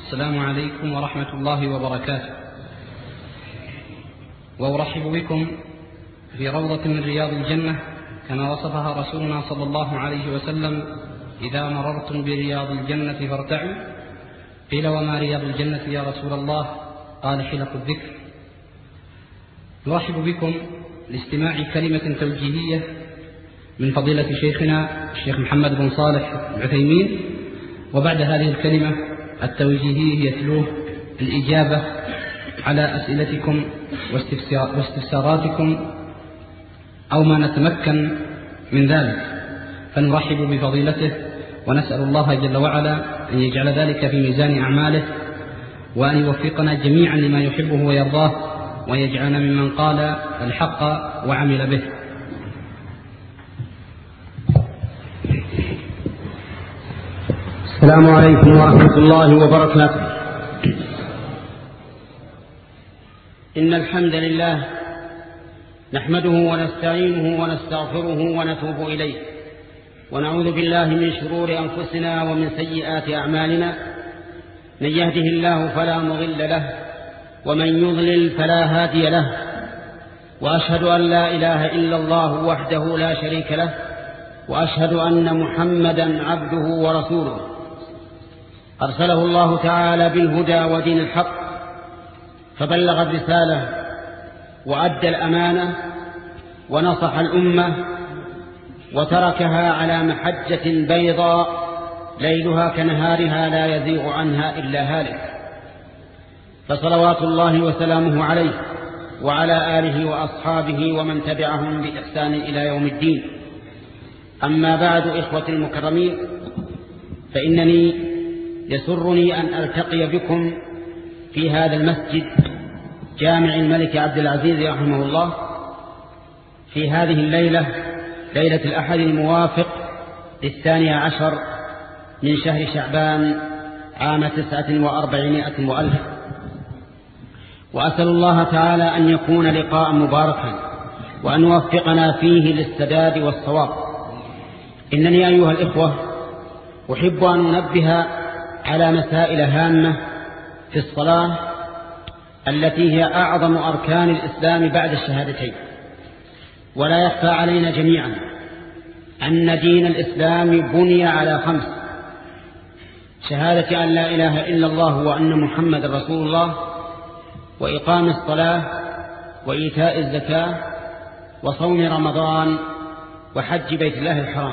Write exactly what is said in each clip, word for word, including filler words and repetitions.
السلام عليكم ورحمة الله وبركاته. وأرحب بكم في روضة من رياض الجنة كما وصفها رسولنا صلى الله عليه وسلم: إذا مررتم برياض الجنة فارتعوا. قيل: وما رياض الجنة يا رسول الله؟ قال: حلق الذكر. نرحب بكم لاستماع كلمة توجيهية من فضيلة شيخنا الشيخ محمد بن صالح العثيمين. وبعد هذه الكلمة التوجيهية يتلوه الإجابة على أسئلتكم واستفساراتكم أو ما نتمكن من ذلك، فنرحب بفضيلته ونسأل الله جل وعلا أن يجعل ذلك في ميزان أعماله، وأن يوفقنا جميعا لما يحبه ويرضاه، ويجعلنا ممن قال الحق وعمل به. السلام عليكم ورحمة الله وبركاته. إن الحمد لله نحمده ونستعينه ونستغفره ونتوب إليه، ونعوذ بالله من شرور أنفسنا ومن سيئات أعمالنا. من يهده الله فلا مضل له، ومن يضلل فلا هادي له، وأشهد أن لا إله إلا الله وحده لا شريك له، وأشهد أن محمدا عبده ورسوله أرسله الله تعالى بالهدى ودين الحق، فبلغ الرسالة وأدى الأمانة ونصح الأمة، وتركها على محجة بيضاء ليلها كنهارها لا يزيغ عنها إلا هالك، فصلوات الله وسلامه عليه وعلى آله وأصحابه ومن تبعهم بإحسان إلى يوم الدين. أما بعد، إخوتي المكرمين، فإنني يسرني أن ألتقي بكم في هذا المسجد جامع الملك عبد العزيز رحمه الله في هذه الليلة، ليلة الأحد الموافق للثاني عشر من شهر شعبان عام تسعة وأربعمائة وألف، وأسأل الله تعالى أن يكون لقاء مباركا، وأن يوفقنا فيه للسداد والصواب. إنني أيها الإخوة أحب أن أنبه على مسائل هامة في الصلاة التي هي أعظم أركان الإسلام بعد الشهادتين. ولا يخفى علينا جميعا أن دين الإسلام بني على خمس: شهادة أن لا إله إلا الله وأن محمد رسول الله، وإقام الصلاة، وإيتاء الزكاة، وصوم رمضان، وحج بيت الله الحرام.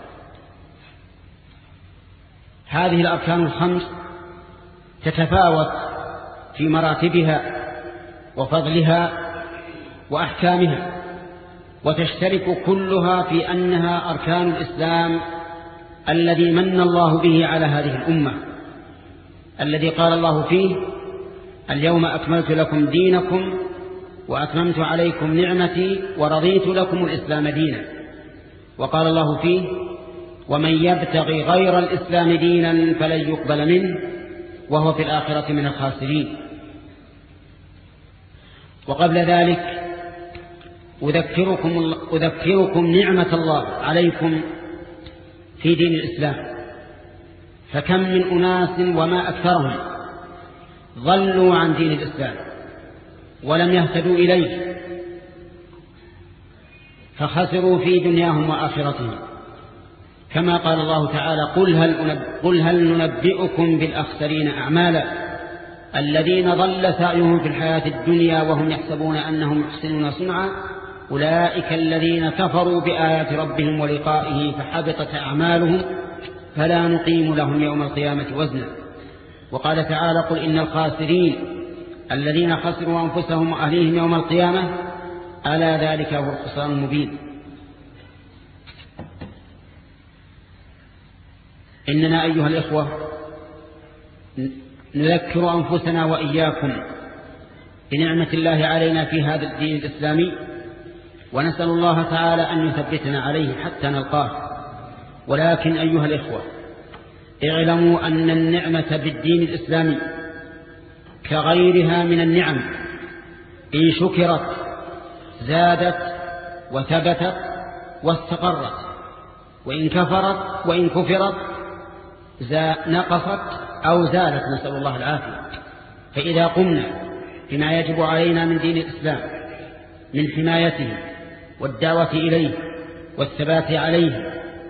هذه الأركان الخمس تتفاوت في مراتبها وفضلها وأحكامها، وتشترك كلها في أنها أركان الإسلام الذي من الله به على هذه الأمة، الذي قال الله فيه: اليوم أكملت لكم دينكم وأتممت عليكم نعمتي ورضيت لكم الإسلام دينا. وقال الله فيه: ومن يبتغي غير الإسلام دينا فلن يقبل منه وهو في الآخرة من الخاسرين. وقبل ذلك أذكركم, أذكركم نعمة الله عليكم في دين الإسلام، فكم من أناس وما أكثرهم ضلوا عن دين الإسلام ولم يهتدوا إليه، فخسروا في دنياهم وآخرتهم، كما قال الله تعالى: قل هل, أنب... قل هل ننبئكم بالأخسرين أعمالا الذين ضل سعيهم في الحياة الدنيا وهم يحسبون أنهم يحسنون صنعا أولئك الذين كفروا بآيات ربهم ولقائه فحبطت أعمالهم فلا نقيم لهم يوم القيامة وزنا. وقال تعالى: قل إن الخاسرين الذين خسروا أنفسهم وأهليهم يوم القيامة ألا ذلك هو الخسران المبين. إننا أيها الإخوة نذكر أنفسنا وإياكم بنعمة الله علينا في هذا الدين الإسلامي، ونسأل الله تعالى أن يثبتنا عليه حتى نلقاه. ولكن أيها الإخوة، اعلموا أن النعمة بالدين الإسلامي كغيرها من النعم إن شكرت زادت وثبتت واستقرت، وإن كفرت وإن كفرت نقصت أو زالت، نسأل الله العافية. فإذا قمنا بما يجب علينا من دين الإسلام من حمايته والدعوة إليه والثبات عليه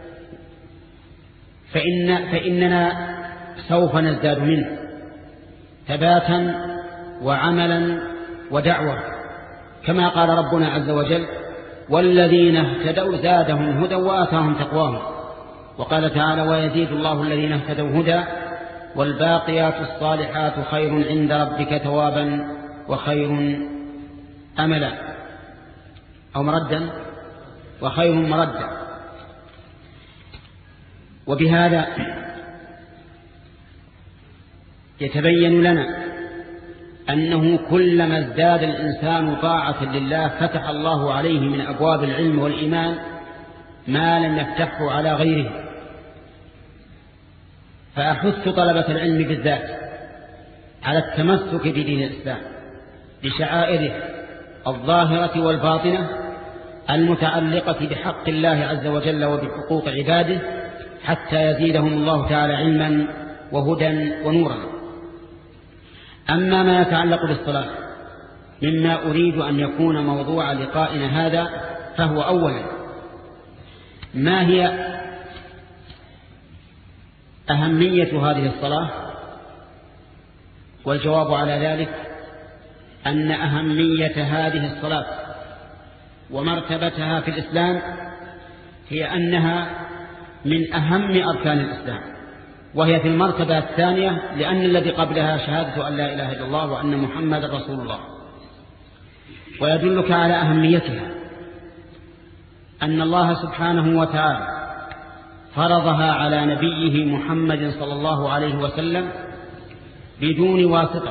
فإن فإننا سوف نزداد منه ثباتا وعملا ودعوة، كما قال ربنا عز وجل: والذين اهتدوا زادهم هدى وآتاهم تقواهم. وقال تعالى: ويزيد الله الذين اهتدوا هدى والباقيات الصالحات خير عند ربك ثوابا وخير أملا، أو مردا وخير مردا. وبهذا يتبين لنا أنه كلما ازداد الإنسان طاعة لله فتح الله عليه من أبواب العلم والإيمان ما لم يفتحه على غيره. فأحث طلبة العلم بالذات على التمسك بدين الإسلام بشعائره الظاهرة والباطنة المتعلقة بحق الله عز وجل وبحقوق عباده، حتى يزيدهم الله تعالى علما وهدى ونورا. أما ما يتعلق بالصلاة مما أريد أن يكون موضوع لقائنا هذا، فهو أولا: ما هي أهمية هذه الصلاة؟ والجواب على ذلك أن أهمية هذه الصلاة ومرتبتها في الإسلام هي أنها من أهم أركان الإسلام، وهي في المرتبة الثانية، لأن الذي قبلها شهادة أن لا إله إلا الله وأن محمد رسول الله. ويدلك على أهميتها أن الله سبحانه وتعالى فرضها على نبيه محمد صلى الله عليه وسلم بدون واسطة،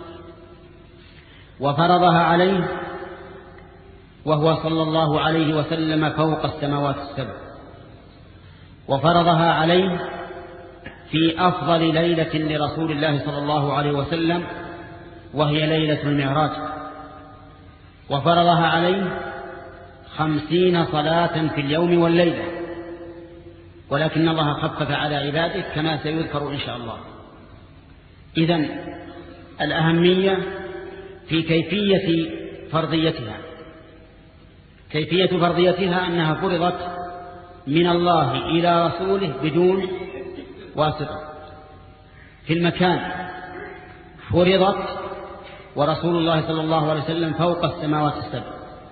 وفرضها عليه وهو صلى الله عليه وسلم فوق السماوات السبع، وفرضها عليه في أفضل ليلة لرسول الله صلى الله عليه وسلم وهي ليلة المعراج، وفرضها عليه خمسين صلاة في اليوم والليلة، ولكن الله خفف على عباده كما سيذكر إن شاء الله. إذن الأهمية في كيفية فرضيتها. كيفية فرضيتها أنها فرضت من الله إلى رسوله بدون واسطة. في المكان فرضت ورسول الله صلى الله عليه وسلم فوق السماوات السبع.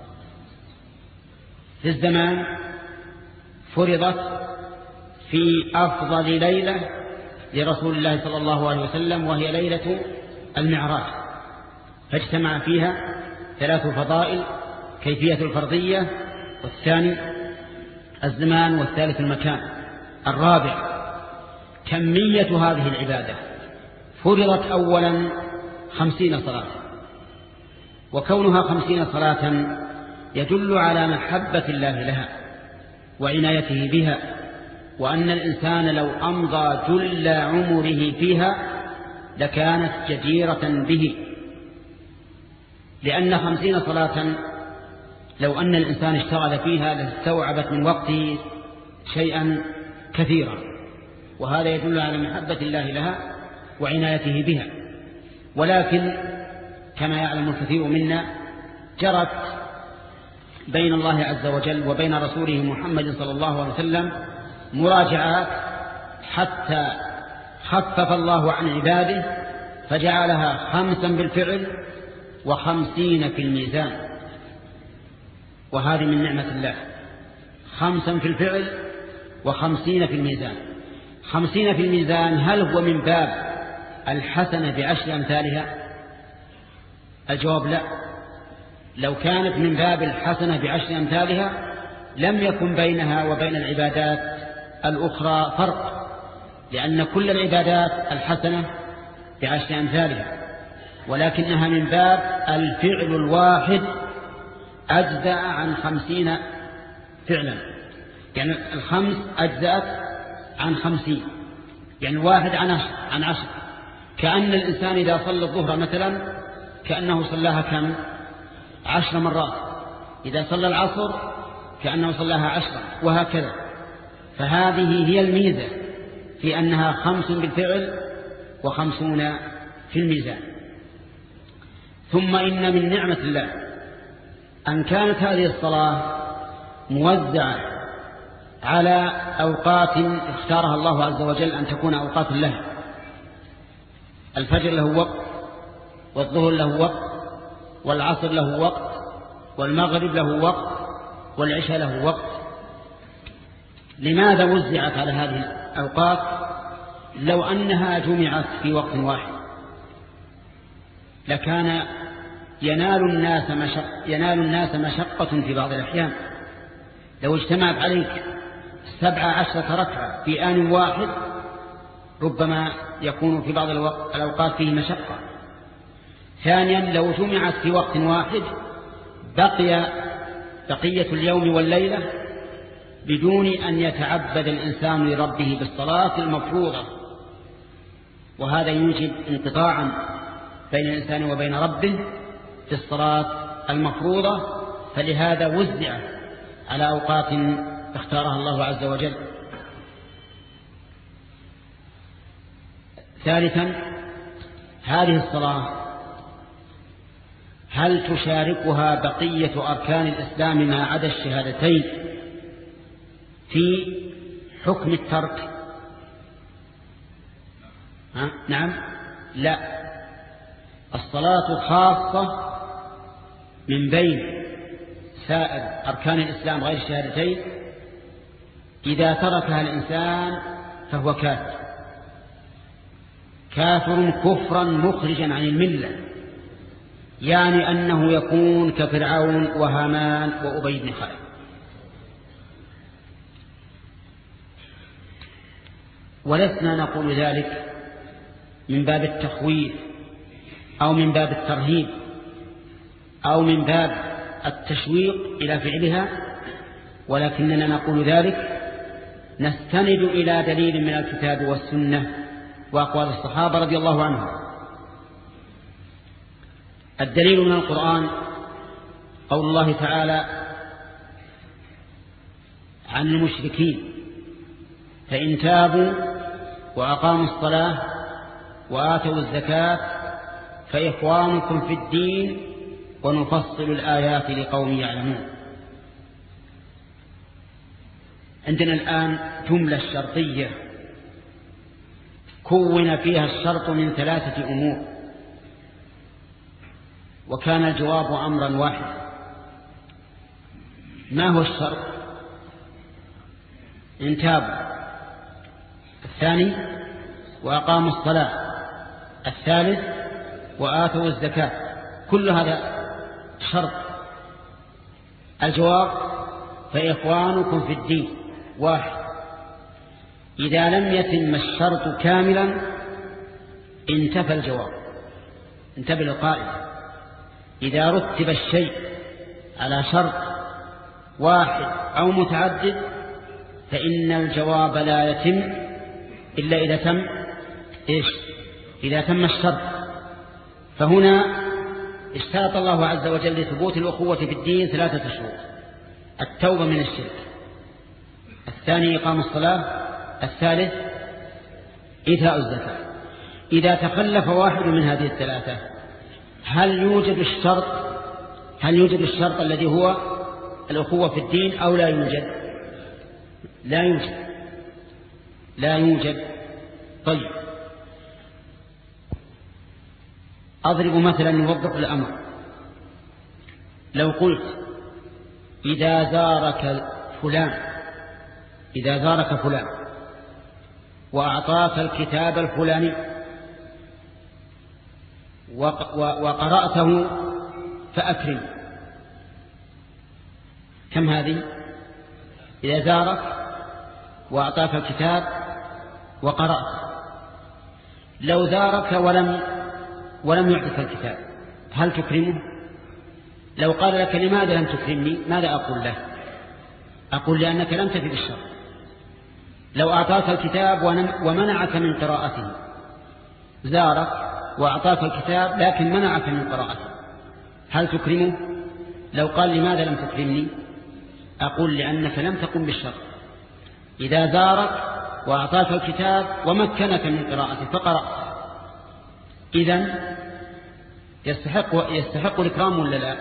في الزمان فرضت في أفضل ليلة لرسول الله صلى الله عليه وسلم وهي ليلة المعراج، فاجتمع فيها ثلاث فضائل: كيفية الفرضية، والثاني الزمان، والثالث المكان. الرابع كمية هذه العبادة. فرضت أولا خمسين صلاة، وكونها خمسين صلاة يدل على محبة الله لها وعنايته بها، وأن الإنسان لو أمضى جل عمره فيها لكانت جديرة به، لأن خمسين صلاة لو أن الإنسان اشتغل فيها لاستوعبت من وقته شيئا كثيرا، وهذا يدل على محبة الله لها وعنايته بها. ولكن كما يعلم الكثير منا جرت بين الله عز وجل وبين رسوله محمد صلى الله عليه وسلم مراجعات حتى خفف الله عن عباده فجعلها خمسا بالفعل وخمسين في الميزان، وهذه من نعمة الله. خمسا في الفعل وخمسين في الميزان. خمسين في الميزان هل هو من باب الحسنة بعشر أمثالها؟ الجواب لا. لو كانت من باب الحسنة بعشر أمثالها لم يكن بينها وبين العبادات الأخرى فرق، لأن كل العبادات الحسنة بعشر أمثالها، ولكنها من باب الفعل الواحد أجزأ عن خمسين فعلا، يعني الخمس أجزأت عن خمسين، يعني واحد عن عشر, عن عشر. كأن الإنسان إذا صلى الظهر مثلا كأنه صلاها كم؟ عشر مرات. إذا صلى العصر كأنه صلاها عشرة، وهكذا. فهذه هي الميزة في أنها خمس بالفعل وخمسون في الميزان. ثم إن من نعمة الله أن كانت هذه الصلاة موزعة على أوقات اختارها الله عز وجل أن تكون أوقات له. الفجر له وقت، والظهر له وقت، والعصر له وقت، والمغرب له وقت، والعشاء له وقت. لماذا وزعت على هذه الأوقات لو أنها جمعت في وقت واحد؟ لكان ينال الناس مشق ينال الناس مشقة في بعض الأحيان. لو اجتمعت عليك سبع عشرة ركعة في آن واحد ربما يكون في بعض الأوقات فيه مشقة. ثانيا لو جمعت في وقت واحد بقي بقية اليوم والليلة بدون أن يتعبد الإنسان لربه بالصلاة المفروضة، وهذا يوجب انقطاعا بين الإنسان وبين ربه في الصلاة المفروضة. فلهذا وزع على أوقات اختارها الله عز وجل. ثالثا هذه الصلاة هل تشاركها بقية أركان الإسلام ما عدا الشهادتين في حكم الترك؟ ها؟ نعم لا. الصلاة خاصة من بين سائر أركان الإسلام غير الشهادتين. إذا تركها الإنسان فهو كافر كافر كفرا مخرجا عن الملة، يعني أنه يكون كفرعون وهامان وأبي بن خلف. ولسنا نقول ذلك من باب التخويف أو من باب الترهيب أو من باب التشويق إلى فعلها، ولكننا نقول ذلك نستند إلى دليل من الكتاب والسنة وأقوال الصحابة رضي الله عنهم. الدليل من القرآن قول الله تعالى عن المشركين: فإن تابوا وأقاموا الصلاة وآتوا الزكاة فإخوانكم في الدين ونفصل الآيات لقوم يعلمون. عندنا الآن جملة شرطية كون فيها الشرط من ثلاثة أمور، وكان الجواب أمرا واحدا. ما هو الشرط؟ إن تابوا. الثاني وأقاموا الصلاة. الثالث وآتوا الزكاة. كل هذا شرط. الجواب: فإخوانكم في الدين واحد. إذا لم يتم الشرط كاملا انتفى الجواب. انتبه القائل: إذا رتب الشيء على شرط واحد أو متعدد فإن الجواب لا يتم إلا إذا تم إيش؟ إذا تم الشرط. فهنا اشترط الله عز وجل لثبوت الأخوة في الدين ثلاثة شروط: التوبة من الشرك، الثاني إقام الصلاة، الثالث إيتاء الزكاة. إذا تخلف واحد من هذه الثلاثة هل يوجد الشرط هل يوجد الشرط الذي هو الأخوة في الدين أو لا يوجد؟ لا يوجد لا يوجد طيب، أضرب مثلا يوضح الأمر. لو قلت: إذا زارك فلان إذا زارك فلان وأعطاك الكتاب الفلاني وقرأته فأكرم. كم هذه؟ إذا زارك وأعطاك الكتاب وقرأت. لو زارك ولم ولم يعطك الكتاب هل تكرمه؟ لو قال لك: لماذا لم تكرمني؟ ماذا أقول له؟ أقول: لأنك لم تفي بالشر. لو أعطاك الكتاب ومنعك من قراءته، زارك وأعطاك الكتاب لكن منعك من قراءته، هل تكرمه؟ لو قال: لماذا لم تكرمني؟ أقول: لأنك لم تقم بالشر. إذا زارك وأعطاك الكتاب ومكنك من قراءته فقرأت إذن يستحق, يستحق الإكرام ولا لا؟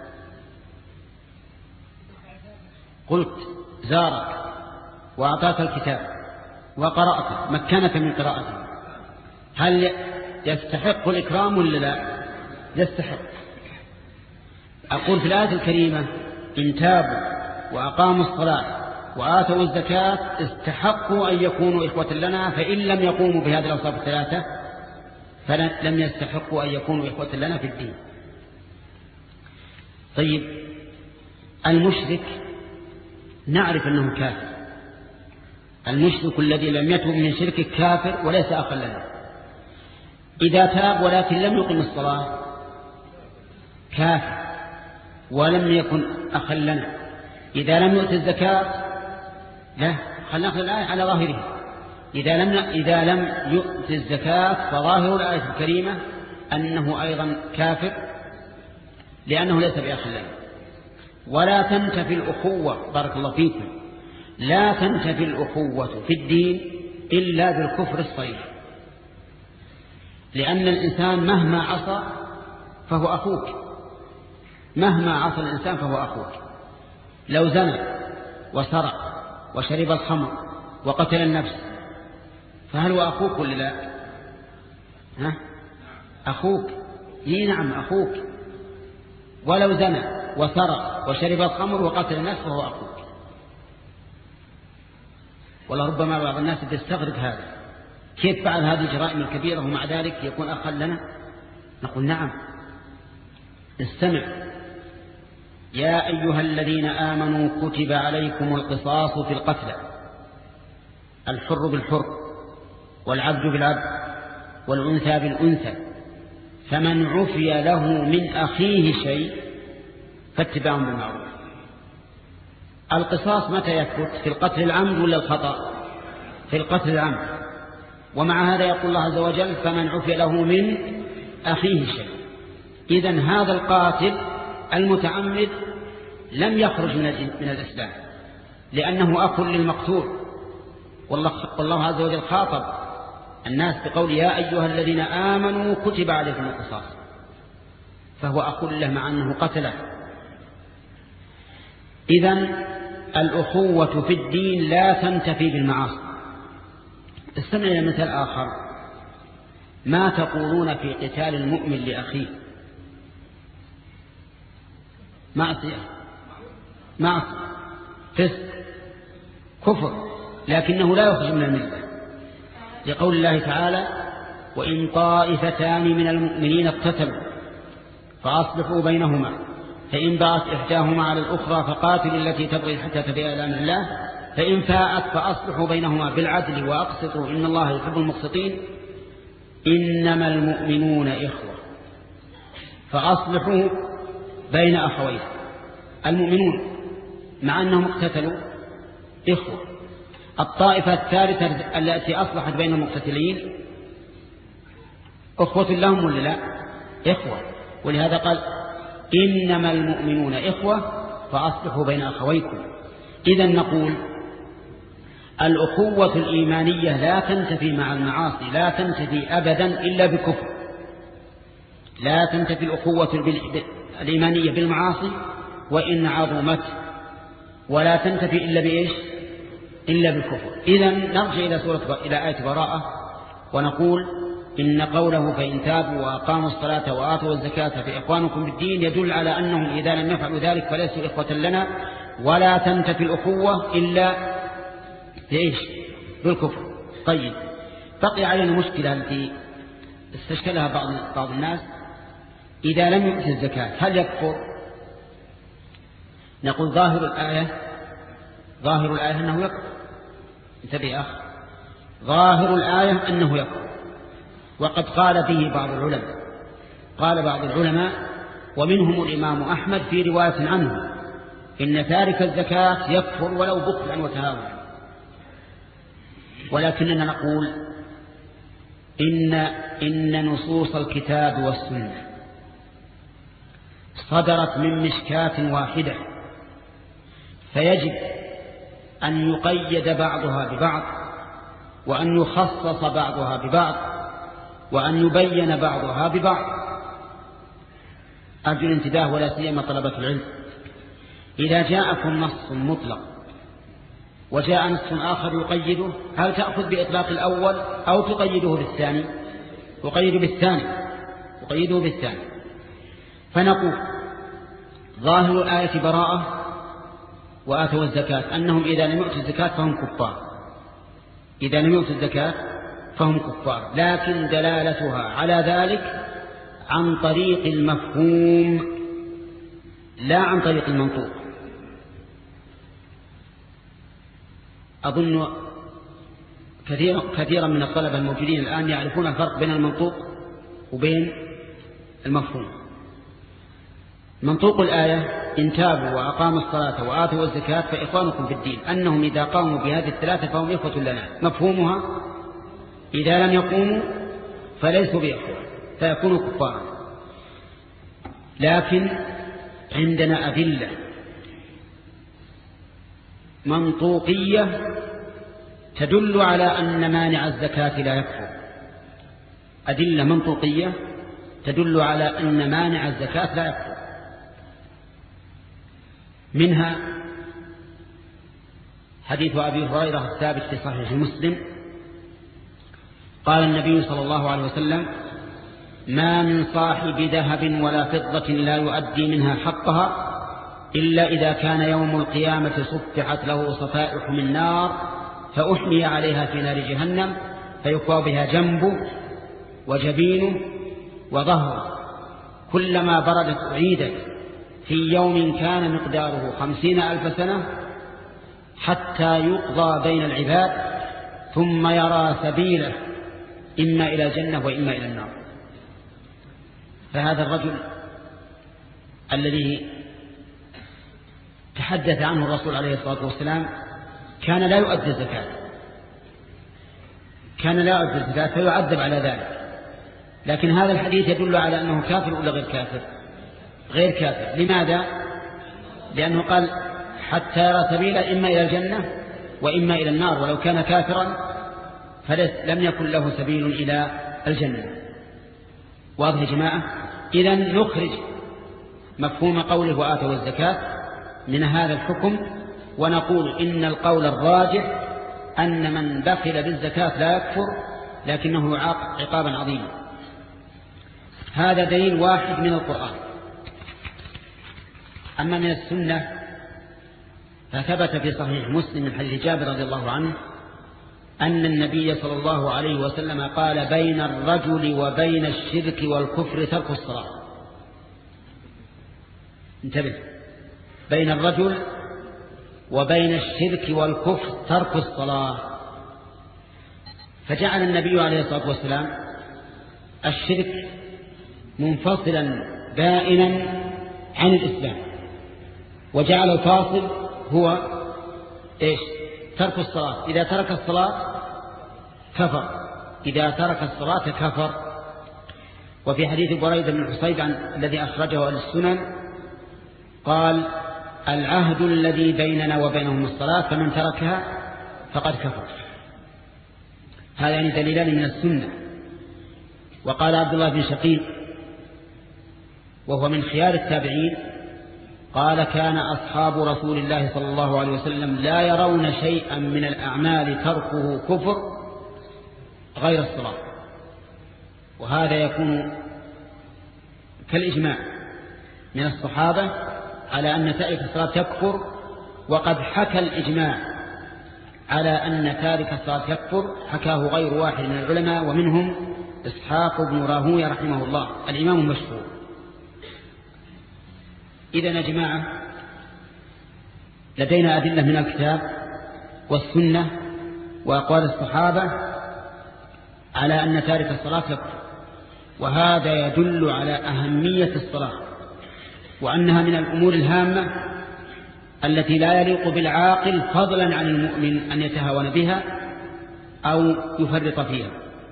قلت زارك وأعطاك الكتاب وقرأت مكنك من قراءته، هل يستحق الإكرام ولا لا؟ يستحق. أقول في الآية الكريمة إن تابوا وأقاموا الصلاة وآتوا الزكاة استحقوا أن يكونوا إخوة لنا، فإن لم يقوموا بهذه الأوصاف الثلاثة فلم يستحقوا أن يكونوا إخوة لنا في الدين. طيب المشرك نعرف أنه كافر، المشرك الذي لم يتب من شرك كافر وليس أخا لنا. إذا تاب ولكن لم يقم الصلاة كافر ولم يكن أخا لنا. إذا لم يؤت الزكاة لا، خلنا نأخذ الآية على ظاهرها. إذا لم إذا لم يؤت الزكاة فظاهر الآية الكريمة أنه أيضا كافر لأنه ليس بأخ لنا. ولا تنتفي الأخوة، بارك الله فيكم، لا تنتفي الأخوة في الدين إلا بالكفر الصريح، لأن الإنسان مهما عصى فهو أخوك، مهما عصى الإنسان فهو أخوك. لو زنى وسرق وشرب الخمر وقتل النفس فهل هو أخوك ولا لا؟ ها؟ أخوك، اي نعم أخوك. ولو زنى وسرق وشرب الخمر وقتل النفس فهو أخوك. ولربما بعض الناس يستغرب هذا، كيف فعل هذه الجرائم الكبيرة ومع ذلك يكون أخا لنا؟ نقول نعم، استمع: يا أيها الذين آمنوا كتب عليكم القصاص في القتلى، الحر بالحر والعبد بالعبد والأنثى بالأنثى، فمن عفي له من أخيه شيء فاتباع بالمعروف. القصاص متى يثبت؟ في القتل العمد ولا الخطأ؟ في القتل العمد. ومع هذا يقول الله عز وجل فمن عفي له من أخيه شيء. إذن هذا القاتل المتعمد لم يخرج من الإسلام لأنه أخ للمقتول، والله عز وجل خاطب الناس بقول يا أيها الذين آمنوا كتب عليكم القصاص، فهو أخ له مع أنه قتله. إذن الأخوة في الدين لا تنتفي بالمعاصي. استمع إلى مثال آخر: ما تقولون في قتال المؤمن لأخيه؟ معصية، معصية، فسق، كفر، لكنه لا يخرج من الملة، لقول الله تعالى وإن طائفتان من المؤمنين اقتتلوا فأصلحوا بينهما فإن بغت إحداهما على الأخرى فقاتلوا التي تبغي حتى تفيء إلى أمر الله فإن فاءت فأصلحوا بينهما بالعدل وأقسطوا إن الله يحب المقسطين إنما المؤمنون إخوة فأصلحوا بين أخوين. المؤمنون مع أنهم اقتتلوا إخوة. الطائفة الثالثة التي أصلحت بين المقتتلين أخوة لهم ولا لا؟ إخوة. ولهذا قال إنما المؤمنون إخوة فأصلحوا بين أخويكم. إذن نقول الأخوة الإيمانية لا تنتفي مع المعاصي، لا تنتفي أبدا إلا بكفر. لا تنتفي الأخوة الإيمانية بالمعاصي وإن عظمت، ولا تنتفي إلا بإيش؟ إلا بالكفر. إذن نرجع إلى سورة إلى آية براءة ونقول إن قوله فإن تابوا وأقاموا الصلاة وآتوا الزكاة فإخوانكم بالدين يدل على أنهم إذا لم يفعلوا ذلك فليسوا إخوة لنا. ولا تنتفي الأخوة إلا بإيش؟ بالكفر. طيب بقي علينا مشكلة التي استشكلها بعض بعض الناس: إذا لم يؤتي الزكاة هل يكفر؟ نقول ظاهر الآية ظاهر الآية أنه يكفر. انتبه يا أخ، ظاهر الآية أنه يكفر، وقد قال به بعض العلماء. قال بعض العلماء ومنهم الإمام أحمد في رواية عنه إن تارك الزكاة يكفر ولو بخلا وتهاونا. ولكننا نقول إن, إن نصوص الكتاب والسنة صدرت من مشكاة واحدة، فيجب أن يقيد بعضها ببعض وأن يخصص بعضها ببعض وأن يبين بعضها ببعض. أرجو الانتباه ولا سيما طلبة العلم، إذا جاءكم نص مطلق وجاء نص آخر يقيده، هل تأخذ بإطلاق الأول أو تقيده بالثاني؟ تقيده بالثاني تقيده بالثاني فنقول ظاهر الآية براءة وآتوا الزكاة، أنهم إذا لم يؤتوا الزكاة فهم كفار، إذا لم يؤتوا الزكاة فهم كفار، لكن دلالتها على ذلك عن طريق المفهوم لا عن طريق المنطوق. أظن كثيرا كثيرا من الطلبة الموجودين الآن يعرفون الفرق بين المنطوق وبين المفهوم. منطوق الآية إن تابوا وأقاموا الصلاة وآتوا الزكاة فإخوانكم في الدين، أنهم إذا قاموا بهذه الثلاثة فهم إخوة لنا. مفهومها إذا لم يقوموا فليسوا بإخوة فيكونوا كفارا. لكن عندنا أدلة منطوقية تدل على أن مانع الزكاة لا يكفر، أدلة منطوقية تدل على أن مانع الزكاة لا يكفر. منها حديث أبي هريرة الثابت في صحيح مسلم قال النبي صلى الله عليه وسلم: ما من صاحب ذهب ولا فضة لا يؤدي منها حقها إلا إذا كان يوم القيامة صفحت له صفائح من نار فأحمي عليها في نار جهنم فيكوى بها جنبه وجبينه وظهره، كلما بردت أعيدت في يوم كان مقداره خمسين ألف سنة حتى يقضى بين العباد ثم يرى سبيله إما إلى الجنة وإما إلى النار. فهذا الرجل الذي تحدث عنه الرسول عليه الصلاة والسلام كان لا يؤدي الزكاة كان لا يؤدي الزكاة فيعذب على ذلك. لكن هذا الحديث يدل على أنه كافر ولا غير كافر؟ غير كافر. لماذا؟ لأنه قال حتى يرى سبيله إما إلى الجنة وإما إلى النار، ولو كان كافرا فلم يكن له سبيل إلى الجنة. واضح يا جماعة؟ إذن نخرج مفهوم قوله وآتوا الزكاة من هذا الحكم ونقول إن القول الراجح أن من بخل بالزكاة لا يكفر لكنه يعاقب عقابا عظيما. هذا دليل واحد من القرآن. أما من السنة فثبت في صحيح مسلم من حديث جابر رضي الله عنه أن النبي صلى الله عليه وسلم قال: بين الرجل وبين الشرك والكفر ترك الصلاة. انتبه، بين الرجل وبين الشرك والكفر ترك الصلاة. فجعل النبي عليه الصلاة والسلام الشرك منفصلا بائنا عن الإسلام، وجعل الفاصل هو إيش؟ ترك الصلاة. إذا ترك الصلاة كفر، إذا ترك الصلاة كفر. وفي حديث بريدة بن الحصيب الذي أخرجه أهل السنن قال: العهد الذي بيننا وبينهم الصلاة فمن تركها فقد كفر. هذا يعني دليلان من السنة. وقال عبد الله بن شقيق وهو من خيار التابعين قال: كان أصحاب رسول الله صلى الله عليه وسلم لا يرون شيئا من الأعمال تركه كفر غير الصلاة. وهذا يكون كالإجماع من الصحابة على أن تارك الصلاة تكفر، وقد حكى الإجماع على أن تارك الصلاة يكفر حكاه غير واحد من العلماء، ومنهم إسحاق بن راهويه رحمه الله الإمام المشهور. إذن يا جماعة لدينا أدلة من الكتاب والسنة وأقوال الصحابة على أن تارك الصلاة يكفر، وهذا يدل على أهمية الصلاة وأنها من الأمور الهامة التي لا يليق بالعاقل فضلا عن المؤمن أن يتهاون بها أو يفرط فيها.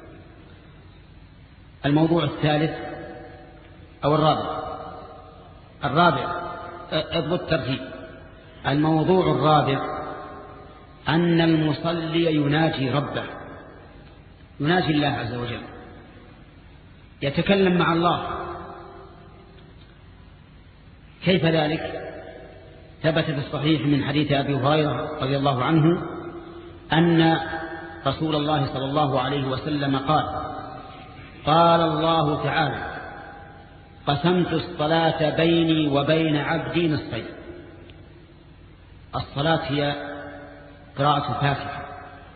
الموضوع الثالث أو الرابع الرابع اضبط الترتيب. الموضوع الرابع أن المصلي يناجي ربه، يناجي الله عز وجل. يتكلم مع الله. كيف ذلك؟ ثبت في الصحيح من حديث أبي هريرة رضي الله عنه أن رسول الله صلى الله عليه وسلم قال: قال الله تعالى: قسمت الصلاة بيني وبين عبدي نصفين. الصلاة هي قراءة الفاتحة،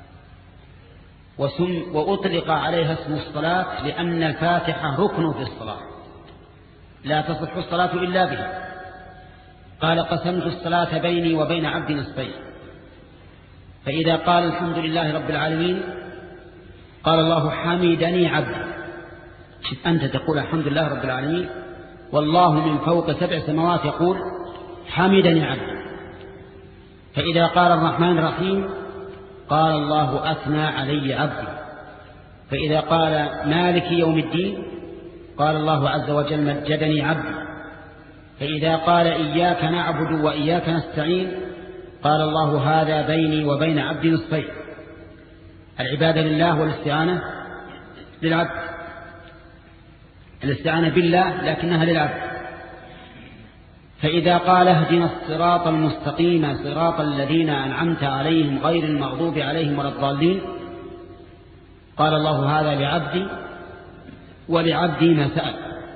وأطلق عليها اسم الصلاة لأن الفاتحة ركن في الصلاة، لا تصح الصلاة إلا بها. قال: قسمت الصلاة بيني وبين عبدي نصفين، فإذا قال الحمد لله رب العالمين قال الله: حمدني عبدي. شف أنت تقول الحمد لله رب العالمين، والله من فوق سبع سماوات يقول: حمدني عبدي. فإذا قال الرحمن الرحيم قال الله: أثنى علي عبدي. فإذا قال مالك يوم الدين قال الله عز وجل: مجدني عبدي. فإذا قال إياك نعبد وإياك نستعين قال الله: هذا بيني وبين عبدي نصفين. العبادة لله والاستعانة للعبد، الاستعانة بالله لكنها للعبد. فإذا قال اهدنا الصراط المستقيم صراط الذين أنعمت عليهم غير المغضوب عليهم ولا الضالين قال الله: هذا لعبدي ولعبدي ما سأل.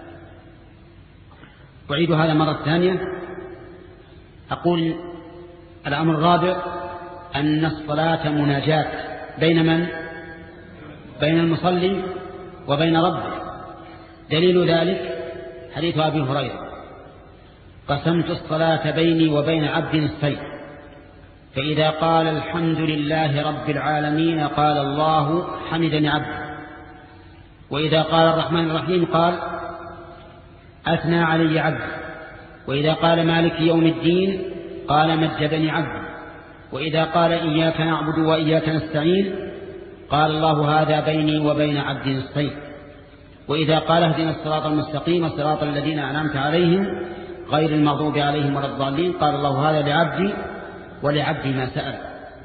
أعيد هذا مرة ثانية. أقول: الأمر الرابع أن الصلاة مناجاة بين من؟ بين المصلي وبين ربه. دليل ذلك حديث أبي هريرة: قسمت الصلاة بيني وبين عبدي نصفين، فإذا قال الحمد لله رب العالمين قال الله: حمدني عبدي. وإذا قال الرحمن الرحيم قال: أثنى علي عبدي. وإذا قال مالك يوم الدين قال: مجدني عبدي. وإذا قال إياك نعبد وإياك نستعين قال الله: هذا بيني وبين عبدي نصفين. وإذا قال اهدنا الصراط المستقيم صراط الذين أنعمت عليهم غير المغضوب عليهم ولا الضالين قال الله: هذا لعبدي ولعبدي ما سأل.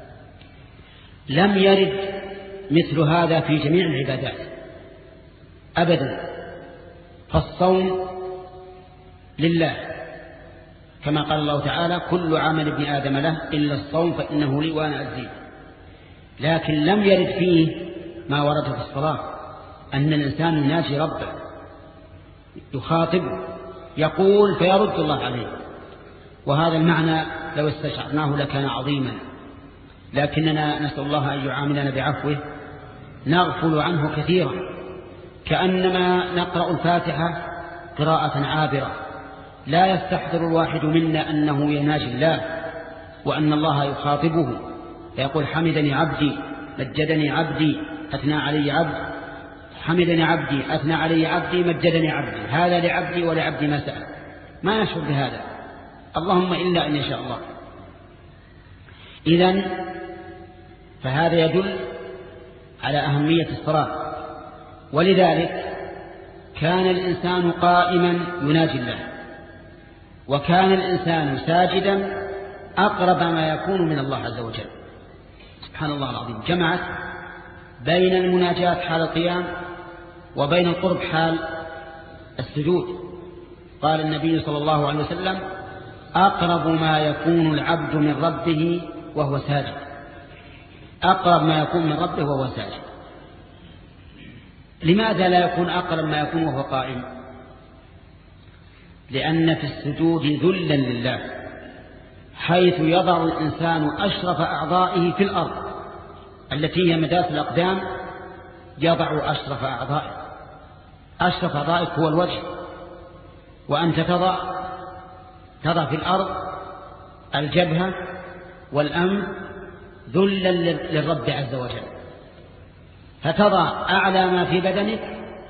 لم يرد مثل هذا في جميع العبادات أبدا. فالصوم لله كما قال الله تعالى: كل عمل ابن آدم له إلا الصوم فإنه لي وأنا أجزيه. لكن لم يرد فيه ما ورد في الصلاة، أن الإنسان يناجي ربه يخاطبه يقول فيرد الله عليه. وهذا المعنى لو استشعرناه لكان عظيما، لكننا نسأل الله أن يعاملنا بعفوه نغفل عنه كثيرا، كأنما نقرأ الفاتحة قراءة عابرة، لا يستحضر الواحد منا أنه يناجي الله وأن الله يخاطبه، فيقول: حمدني عبدي، مجدني عبدي، أثنى علي عبدي. حمدني عبدي، أثنى علي عبدي، مجدني عبدي، هذا لعبدي ولعبدي ما سأل. ما نشعر بهذا، اللهم إلا أن يشاء الله. إذن فهذا يدل على أهمية الصلاة. ولذلك كان الإنسان قائما يناجي الله، وكان الإنسان ساجدا أقرب ما يكون من الله عز وجل. سبحان الله العظيم، جمعت بين المناجاة حال القيام وبين القرب حال السجود. قال النبي صلى الله عليه وسلم: أقرب ما يكون العبد من ربه وهو ساجد. أقرب ما يكون من ربه وهو ساجد. لماذا لا يكون أقرب ما يكون وهو قائم؟ لأن في السجود ذلا لله، حيث يضع الإنسان أشرف أعضائه في الأرض التي هي مداس الأقدام، يضع أشرف أعضائه. أشرف أعضائك هو الوجه، وأنت تضع تضع في الأرض الجبهة والأنف ذلا للرب عز وجل، فتضع أعلى ما في بدنك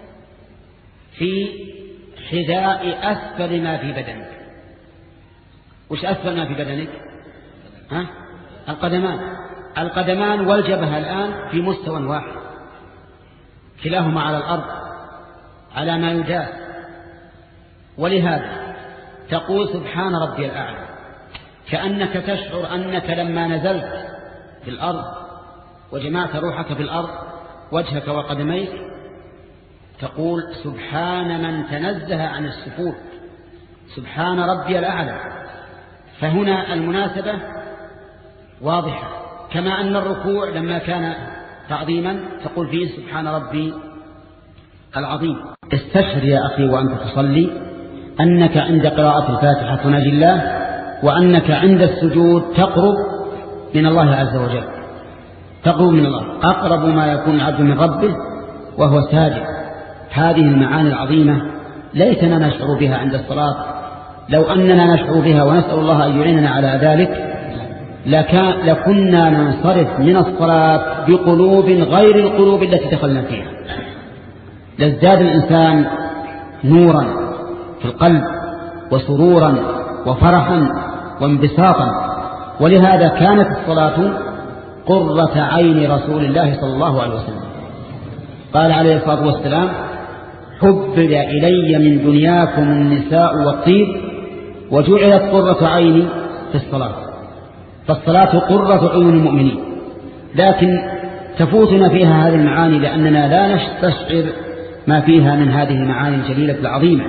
في حذاء أسفل ما في بدنك. وش أسفل ما في بدنك؟ ها؟ القدمان. القدمان والجبهة الآن في مستوى واحد، كلاهما على الأرض على ما يجاز. ولهذا تقول سبحان ربي الأعلى، كأنك تشعر أنك لما نزلت في الأرض وجمعت روحك في الأرض وجهك وقدميك تقول سبحان من تنزه عن السفول، سبحان ربي الأعلى. فهنا المناسبة واضحة، كما أن الركوع لما كان تعظيما تقول فيه سبحان ربي العظيم. استشعر يا أخي وأنت تصلي أنك عند قراءة الفاتحة تناجي الله، وأنك عند السجود تقرب من الله عز وجل، تقرب من الله، أقرب ما يكون العبد من ربه وهو ساجد. هذه المعاني العظيمة ليتنا نشعر بها عند الصلاة. لو أننا نشعر بها ونسأل الله أن يعيننا على ذلك لكنا ننصرف من الصلاة بقلوب غير القلوب التي دخلنا فيها، لازداد الإنسان نورا في القلب وسرورا وفرحا وانبساطا. ولهذا كانت الصلاة قرة عين رسول الله صلى الله عليه وسلم. قال عليه الصلاة والسلام: حبب إلي من دنياكم النساء والطيب وجعلت قرة عيني في الصلاة. فالصلاة قرة عيون المؤمنين، لكن تفوتنا فيها هذه المعاني لأننا لا نستشعر ما فيها من هذه المعاني الجليلة العظيمة.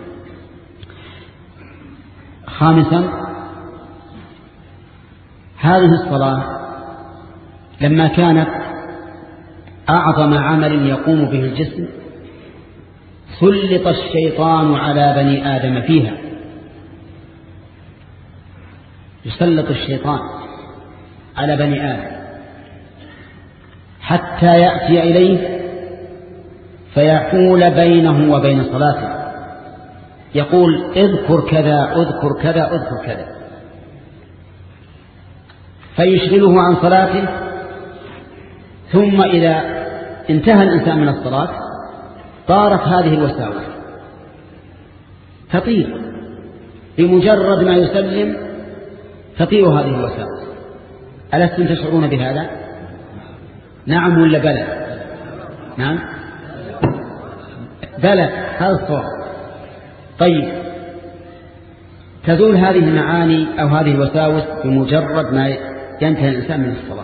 خامسا، هذه الصلاة لما كانت أعظم عمل يقوم به الجسم سلط الشيطان على بني آدم فيها. يسلط الشيطان على بني آدم حتى يأتي إليه فيحول بينه وبين صلاته، يقول اذكر كذا اذكر كذا اذكر كذا، فيشغله عن صلاته. ثم إذا انتهى الإنسان من الصلاة طارت هذه الوساوس، تطير بمجرد ما يسلم، تطير هذه الوساوس. ألستم تشعرون بهذا؟ نعم ولا بلى؟ نعم بلى، هذا الصواب. طيب، تزول هذه المعاني أو هذه الوساوس بمجرد ما ينتهي الإنسان من الصلاة،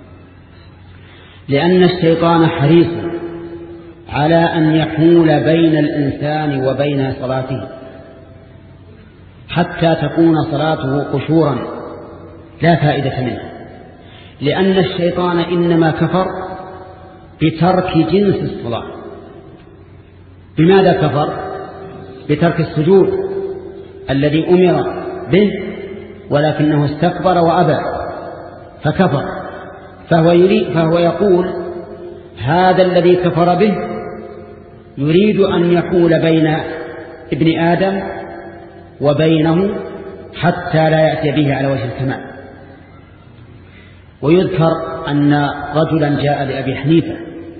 لأن الشيطان حريص على أن يحول بين الإنسان وبين صلاته حتى تكون صلاته قشورا لا فائدة منه، لأن الشيطان إنما كفر بترك جنس الصلاة. بماذا كفر؟ بترك السجود الذي أمر به، ولكنه استكبر وأبى فكفر. فهو, يريد فهو يقول هذا الذي كفر به يريد أن يحول بين ابن آدم وبينه حتى لا يأتي به على وجه الكمال. ويذكر أن رجلا جاء لأبي حنيفة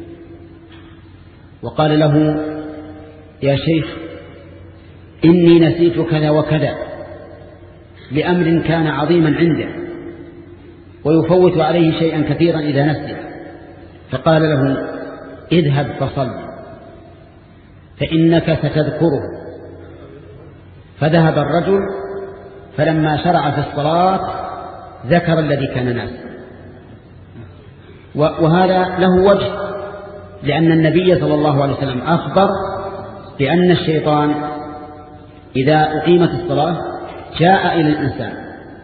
وقال له: يا شيخ، إني نسيت كذا وكذا لأمر كان عظيما عنده ويفوت عليه شيئا كثيرا إذا نسي. فقال له: اذهب فصل فإنك ستذكره. فذهب الرجل، فلما شرع في الصلاة ذكر الذي كان ناسيا. وهذا له وجه، لأن النبي صلى الله عليه وسلم أخبر بأن الشيطان إذا أقيمت الصلاة جاء إلى الإنسان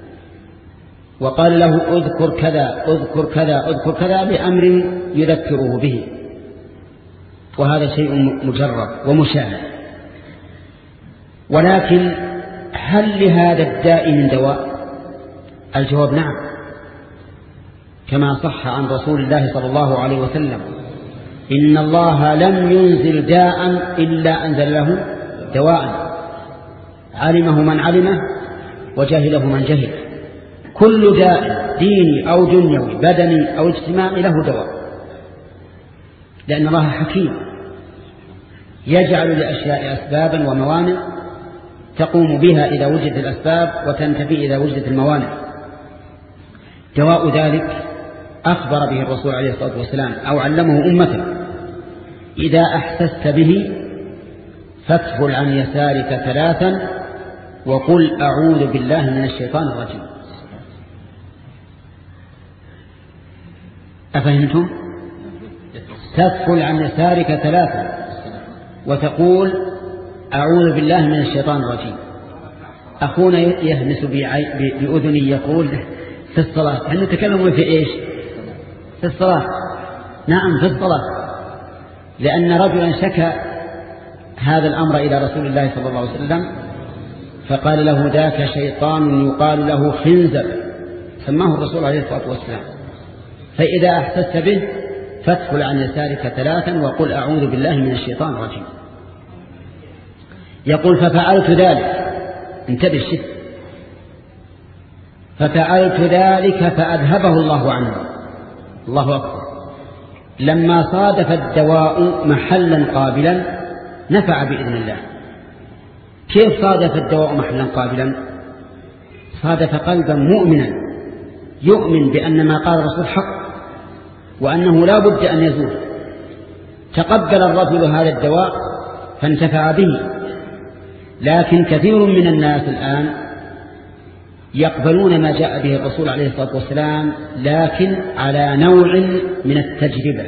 وقال له: اذكر كذا اذكر كذا اذكر كذا بأمر يذكره به. وهذا شيء مجرد ومشاهد. ولكن هل لهذا الداء من دواء؟ الجواب نعم، كما صح عن رسول الله صلى الله عليه وسلم: إن الله لم ينزل داء إلا أنزل له دواء، علمه من علمه وجهله من جهل. كل داء ديني أو دنيوي بدني أو اجتماعي له دواء، لأن الله حكيم يجعل لأشياء أسبابا وموانع تقوم بها إذا وجدت الأسباب وتنتفي إذا وجدت الموانع. دواء ذلك أخبر به الرسول عليه الصلاة والسلام أو علمه أمته: إذا أحسست به فاتفل عن يسارك ثلاثا وقل أعوذ بالله من الشيطان الرجيم. أفهمتم؟ تتفل عن يسارك ثلاثا وتقول أعوذ بالله من الشيطان الرجيم. أخونا يهمس بأذني يقول في الصلاة، هل نتكلم في إيش؟ في الصلاة. نعم في الصلاة، لأن رجلا شكى هذا الأمر إلى رسول الله صلى الله عليه وسلم فقال له ذاك شيطان يقال له خنزب، سماه الرسول عليه الصلاة والسلام، فإذا أحسست به فادخل عن يسارك ثلاثا وقل أعوذ بالله من الشيطان الرجيم. يقول ففعلت ذلك، انتبه الشد، ففعلت ذلك فأذهبه الله عنه. الله أكبر. لما صادف الدواء محلا قابلا نفع بإذن الله. كيف صادف الدواء محلا قابلا؟ صادف قلبا مؤمنا يؤمن بأن ما قال الرسول حق وأنه لا بد أن يزول. تقبل الرجل هذا الدواء فانتفع به. لكن كثير من الناس الآن يقبلون ما جاء به الرسول عليه الصلاة والسلام لكن على نوع من التجربة،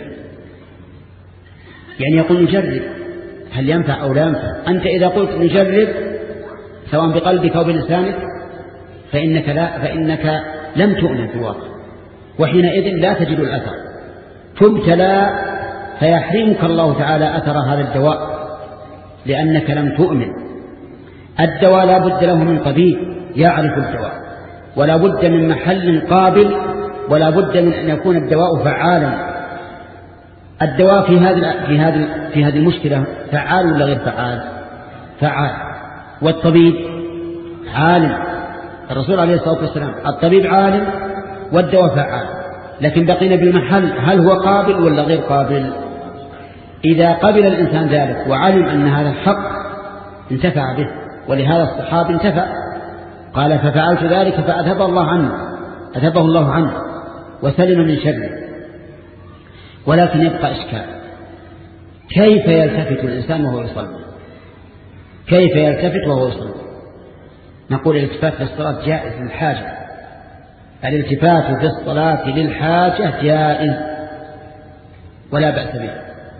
يعني يقول نجرب هل ينفع أو لا ينفع. أنت إذا قلت نجرب سواء بقلبك أو بلسانك فإنك, لا فإنك لم تؤمن في الواقع، وحينئذ لا تجد الأثر، تبتلى فيحرمك الله تعالى أثر هذا الدواء لأنك لم تؤمن. الدواء لا بد له من طبيب يعرف الدواء، ولا بد من محل قابل، ولا بد من أن يكون الدواء فعالا. الدواء في هذه في هذه في هذه المشكلة فعال ولا غير فعال؟ فعال. والطبيب عالم. الرسول عليه الصلاة والسلام الطبيب عالم والدواء فعال، لكن بقينا بالمحل، هل هو قابل ولا غير قابل؟ إذا قبل الإنسان ذلك وعلم أن هذا الحق انتفع به، ولهذا الصحابي انتفع. قال ففعلت ذلك فأذهب الله عنه، أذهبه الله عنه وسلم من شره. ولكن يبقى إشكال، كيف يلتفت الإنسان وهو يصلي؟ كيف يلتفت وهو يصلي؟ نقول الالتفات في الصلاة جائز للحاجة. الالتفات في الصلاة للحاجة جائز ولا بأس به.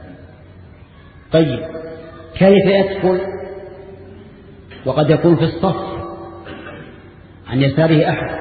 طيب كيف يدخل وقد يكون في الصف عن يساره أحد؟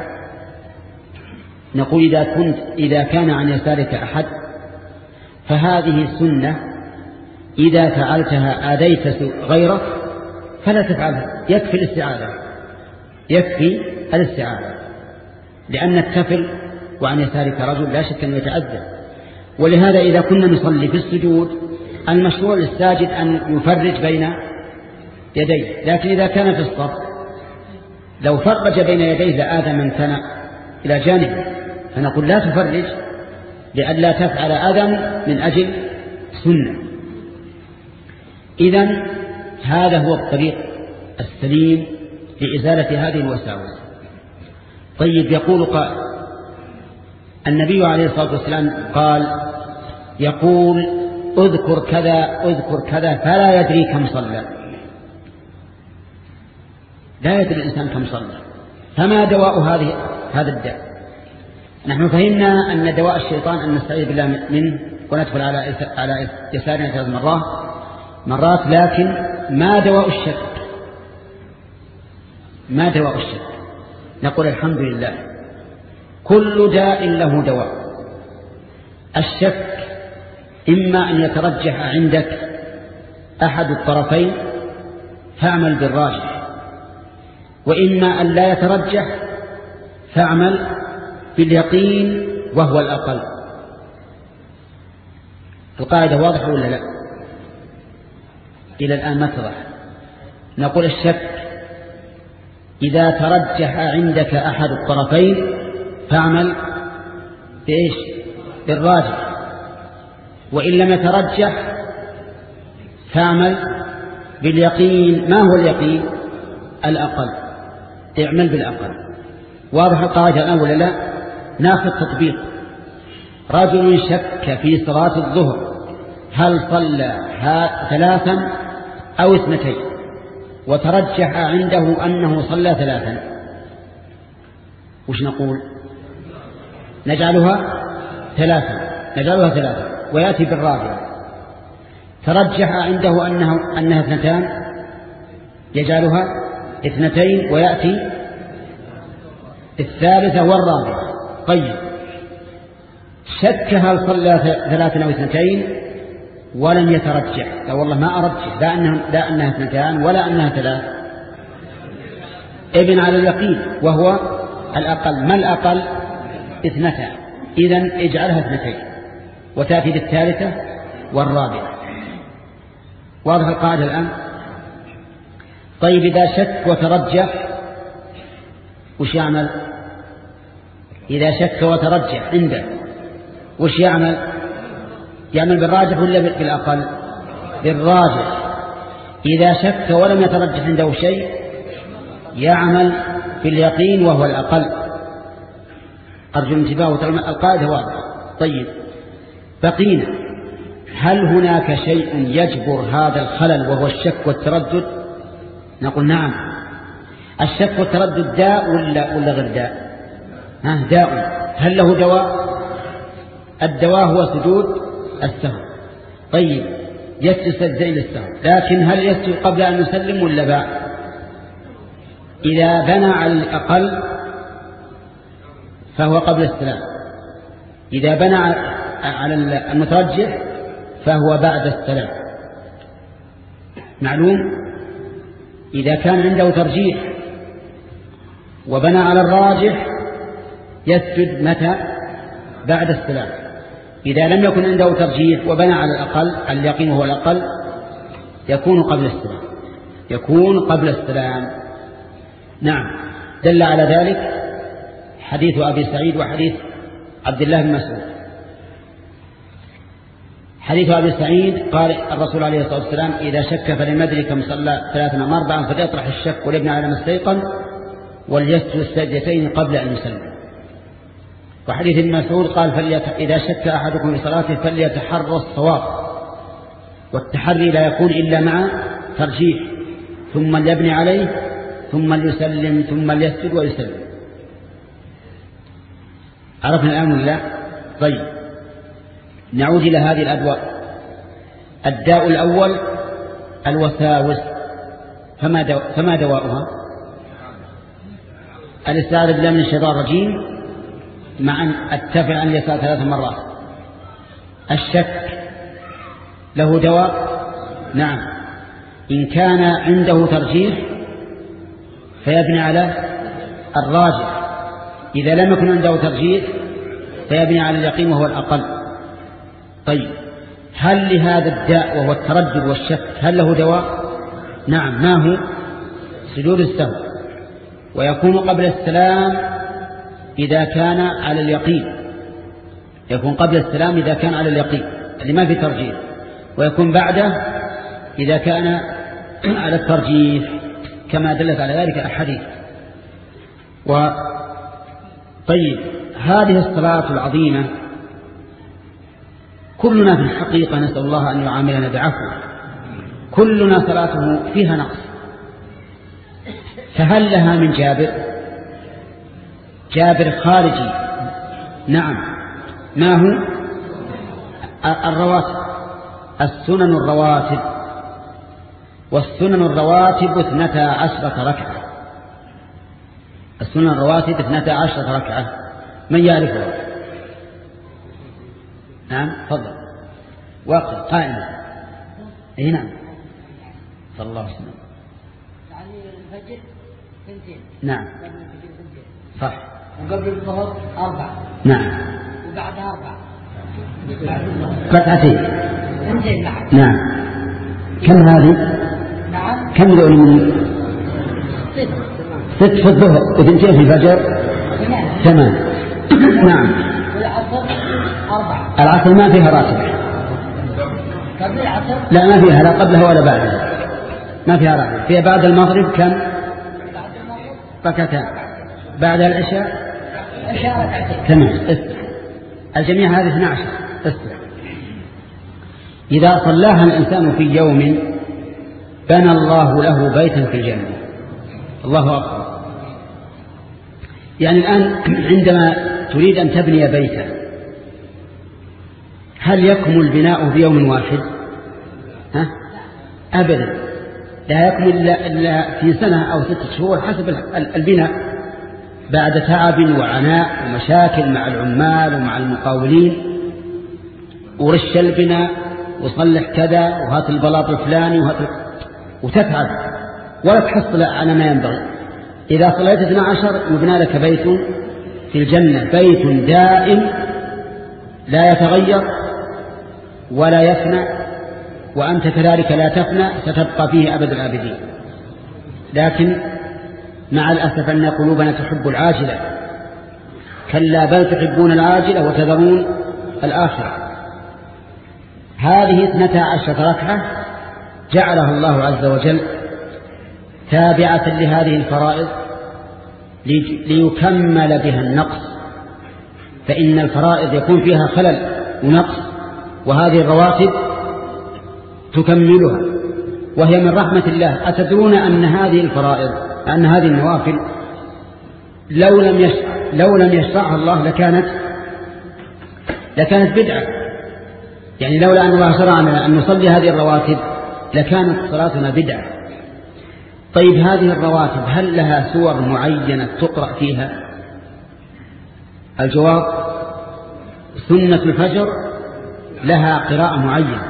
نقول إذا كنت إذا كان عن يسارك أحد فهذه السنة إذا فعلتها آذيت غيرك فلا تفعلها، يكفي الاستعاذة، يكفي الاستعاذة، لأن التفل وعن يسارك رجل لا شك أن يتأذى. ولهذا إذا كنا نصلي في السجود المشروع للساجد أن يفرج بين يديه، لكن إذا كان في الصف لو فرج بين يديه لآذى من كان إلى جانبه، فنقول لا تفرج لئلا تفعل أذى من أجل سنة. إذن هذا هو الطريق السليم لإزالة هذه الوساوس. طيب يقول قال النبي عليه الصلاة والسلام قال يقول اذكر كذا اذكر كذا فلا يدري كم صلى. لا يدري الإنسان كم صلى، فما دواء هذه هذا الداء؟ نحن فهمنا أن دواء الشيطان أن نستعيذ بالله منه وندخل على على يسارنا ثلاث مرات مرات لكن ما دواء الشك؟ ما دواء الشك؟ نقول الحمد لله كل داء له دواء. الشك إما أن يترجح عندك أحد الطرفين فاعمل بالراجح، وإما أن لا يترجح فاعمل باليقين وهو الأقل. القاعدة واضحة ولا لا؟ إلى الآن ما اتضح. نقول الشك إذا ترجح عندك أحد الطرفين فاعمل بإيش؟ بالراجح، وإن لم يترجح فاعمل باليقين. ما هو اليقين؟ الأقل، اعمل بالأقل. واضح القاعدة الآن ولا لا؟ ناخذ تطبيق. رجل شك في صلاة الظهر هل صلى ثلاثا أو اثنتين، وترجح عنده أنه صلى ثلاثا، وش نقول؟ نجعلها ثلاثا، نجعلها ثلاثا ويأتي بالرابعة. ترجح عنده أنه أنها اثنتان يجعلها اثنتين ويأتي الثالثة والرابعة. طيب شك هل صلى ثلاثا أو اثنتين ولم يترجح، لا والله ما أرجح، لا أنها, لا أنها اثنتان ولا أنها ثلاث، ابن على اليقين وهو الأقل. ما الأقل؟ اثنتان، إذن اجعلها اثنتين وتأتي بالثالثة والرابعة. واضح القاعدة الآن؟ طيب إذا شك وترجح وش يعمل؟ إذا شك وترجح عنده وش يعمل؟ يعمل بالراجح ولا بالأقل؟ بالراجح. إذا شك ولم يترجح عنده شيء يعمل باليقين وهو الأقل. أرجو الانتباه وترى القاعدة واضحة. طيب بقينا، هل هناك شيء يجبر هذا الخلل وهو الشك والتردد؟ نقول نعم، الشك والتردد داء ولا, ولا غير داء؟ ها داء. هل له دواء؟ الدواء هو سجود السهو. طيب يسجد سجدين للسهو، لكن هل يسجد قبل أن يسلم ولا بعد؟ إذا بنى على الأقل فهو قبل السلام، إذا بنى على المترجح فهو بعد السلام. معلوم؟ إذا كان عنده ترجيح وبنى على الراجح يسجد متى؟ بعد السلام. إذا لم يكن عنده ترجيح وبنى على الأقل، اليقين هو الأقل، يكون قبل السلام، يكون قبل السلام. نعم، دل على ذلك حديث أبي سعيد وحديث عبد الله بن مسعود. حديث أبي سعيد قال الرسول عليه الصلاة والسلام: إذا شك فلم يدري كم صلى ثلاثا أم أربعا فليطرح الشك وليبني على ما استيقن وليسجد السجدتين قبل أن يسلم. وحديث ابن مسعود قال: فليت... إذا شك أحدكم في صلاته فليتحرى الصواب، والتحري لا يكون إلا مع ترجيح، ثم ليبني عليه ثم ليسلم ثم ليسجد ويسلم. عرفنا الآن ولا لا؟ طيب نعود إلى هذه الأدواء. الداء الأول الوساوس، فما, دو... فما دواؤها؟ الاستعاذة بالله من الشيطان الرجيم مع أن أتفع عن اليسار ثلاث مرات. الشك له دواء؟ نعم، إن كان عنده ترجيح فيبني على الراجح، إذا لم يكن عنده ترجيح فيبني على اليقين وهو الأقل. طيب هل لهذا الداء وهو التردد والشك هل له دواء؟ نعم. ما هو؟ سجود السهو، ويكون قبل السلام إذا كان على اليقين، يكون قبل السلام إذا كان على اليقين اللي ما في ترجيح، ويكون بعده إذا كان على الترجيح كما دلت على ذلك الأحاديث. و طيب هذه الصلاة العظيمة كلنا في الحقيقة نسأل الله أن يعاملنا بعفو، كلنا صلاته فيها نقص، فهل لها من جابر؟ جابر خارجي. نعم. ما هو؟ الرواتب، السنن الرواتب، والسنن الرواتب اثنتا عشرة ركعة. السنن الرواتب اثنتا عشرة ركعة، من يعرفها؟ نعم تفضل. واقف قائمة. اي نعم. صلى الله عليه وسلم. يعني الفجر ثنتين. نعم صح. وقبل الظهر أربعة. نعم. وبعدها أربعة. ركعتين. ثنتين بعد. نعم. كم هذه؟ نعم. كم ذول من؟ ست. ست في الظهر وثنتين في الفجر. ثمان. نعم. والعصر أربعة. العصر ما فيها راتبة. قبل العصر؟ لا ما فيها، لا قبلها ولا بعدها، ما فيها راتبة. فيها بعد المغرب كم؟ بعد المغرب ركعتان. بعد العشاء عشاء ركعتين. تمام. الجميع هذه اثنا عشر. إذا صلاها الإنسان في يوم بنى الله له بيتا في الجنة. الله أكبر. يعني الآن عندما تريد أن تبني بيتا هل يكمل بناؤه بيوم واحد؟ ها؟ أبدا لا يكمل إلا, إلا في سنة أو ستة شهور حسب البناء، بعد تعب وعناء ومشاكل مع العمال ومع المقاولين، ورش البناء وصلح كذا وهات البلاط الفلاني وهات وتتعب ولا تحصل على ما ينبغي. إذا صليت اثنا عشر يبنى لك بيت في الجنة، بيت دائم لا يتغير ولا يفنى، وأنت كذلك لا تفنى، ستبقى فيه أبد الآبدين. لكن مع الأسف أن قلوبنا تحب العاجلة، كلا بل تحبون العاجلة وتذرون الآخرة. هذه اثنتا عشرة ركعة جعلها الله عز وجل تابعة لهذه الفرائض ليكمل بها النقص، فإن الفرائض يكون فيها خلل ونقص، وهذه الرواتب تكملها، وهي من رحمة الله. أتدرون أن هذه الفرائض أن هذه النوافل لو لم يشرع لو لم يشرعها الله لكانت لكانت بدعة، يعني لولا أن الله شرعنا أن نصلي هذه الرواتب لكانت صلاتنا بدعة. طيب هذه الرواتب هل لها سور معينة تقرأ فيها؟ الجواب سنة الفجر لها قراءة معينة،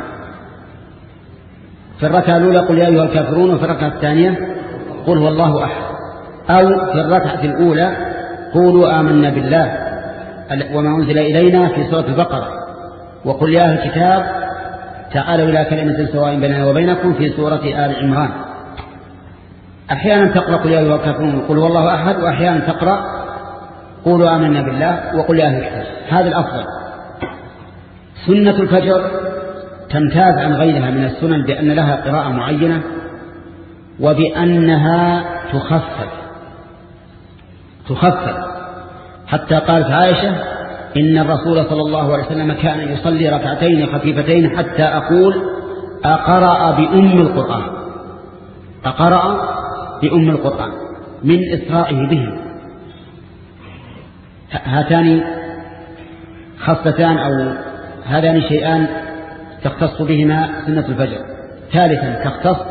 في الركعة الأولى قل يا أيها الكافرون، وفي الركعة الثانية قل هو الله أحد، أو في الركعة الأولى قولوا آمنا بالله وما أنزل إلينا في سورة البقرة، وقل يا أهل الكتاب تعالوا إلى كلمة سواء بيننا وبينكم في سورة آل عمران. أحيانا تقرأ قل يا أيها الكافرون وقل هو الله أحد، وأحيانا تقرأ قولوا آمنا بالله وقل يا أهل الكتاب. هذا الأفضل. سنة الفجر تمتاز عن غيرها من السنن بأن لها قراءة معينة، وبأنها تخفف تخفف حتى قالت عائشة إن الرسول صلى الله عليه وسلم كان يصلي ركعتين خفيفتين حتى أقول أقرأ بأم القرآن أقرأ بأم القرآن من إسرائه به. هاتان خاصتان أو هذان شيئان تختص بهما سنة الفجر. ثالثا تختص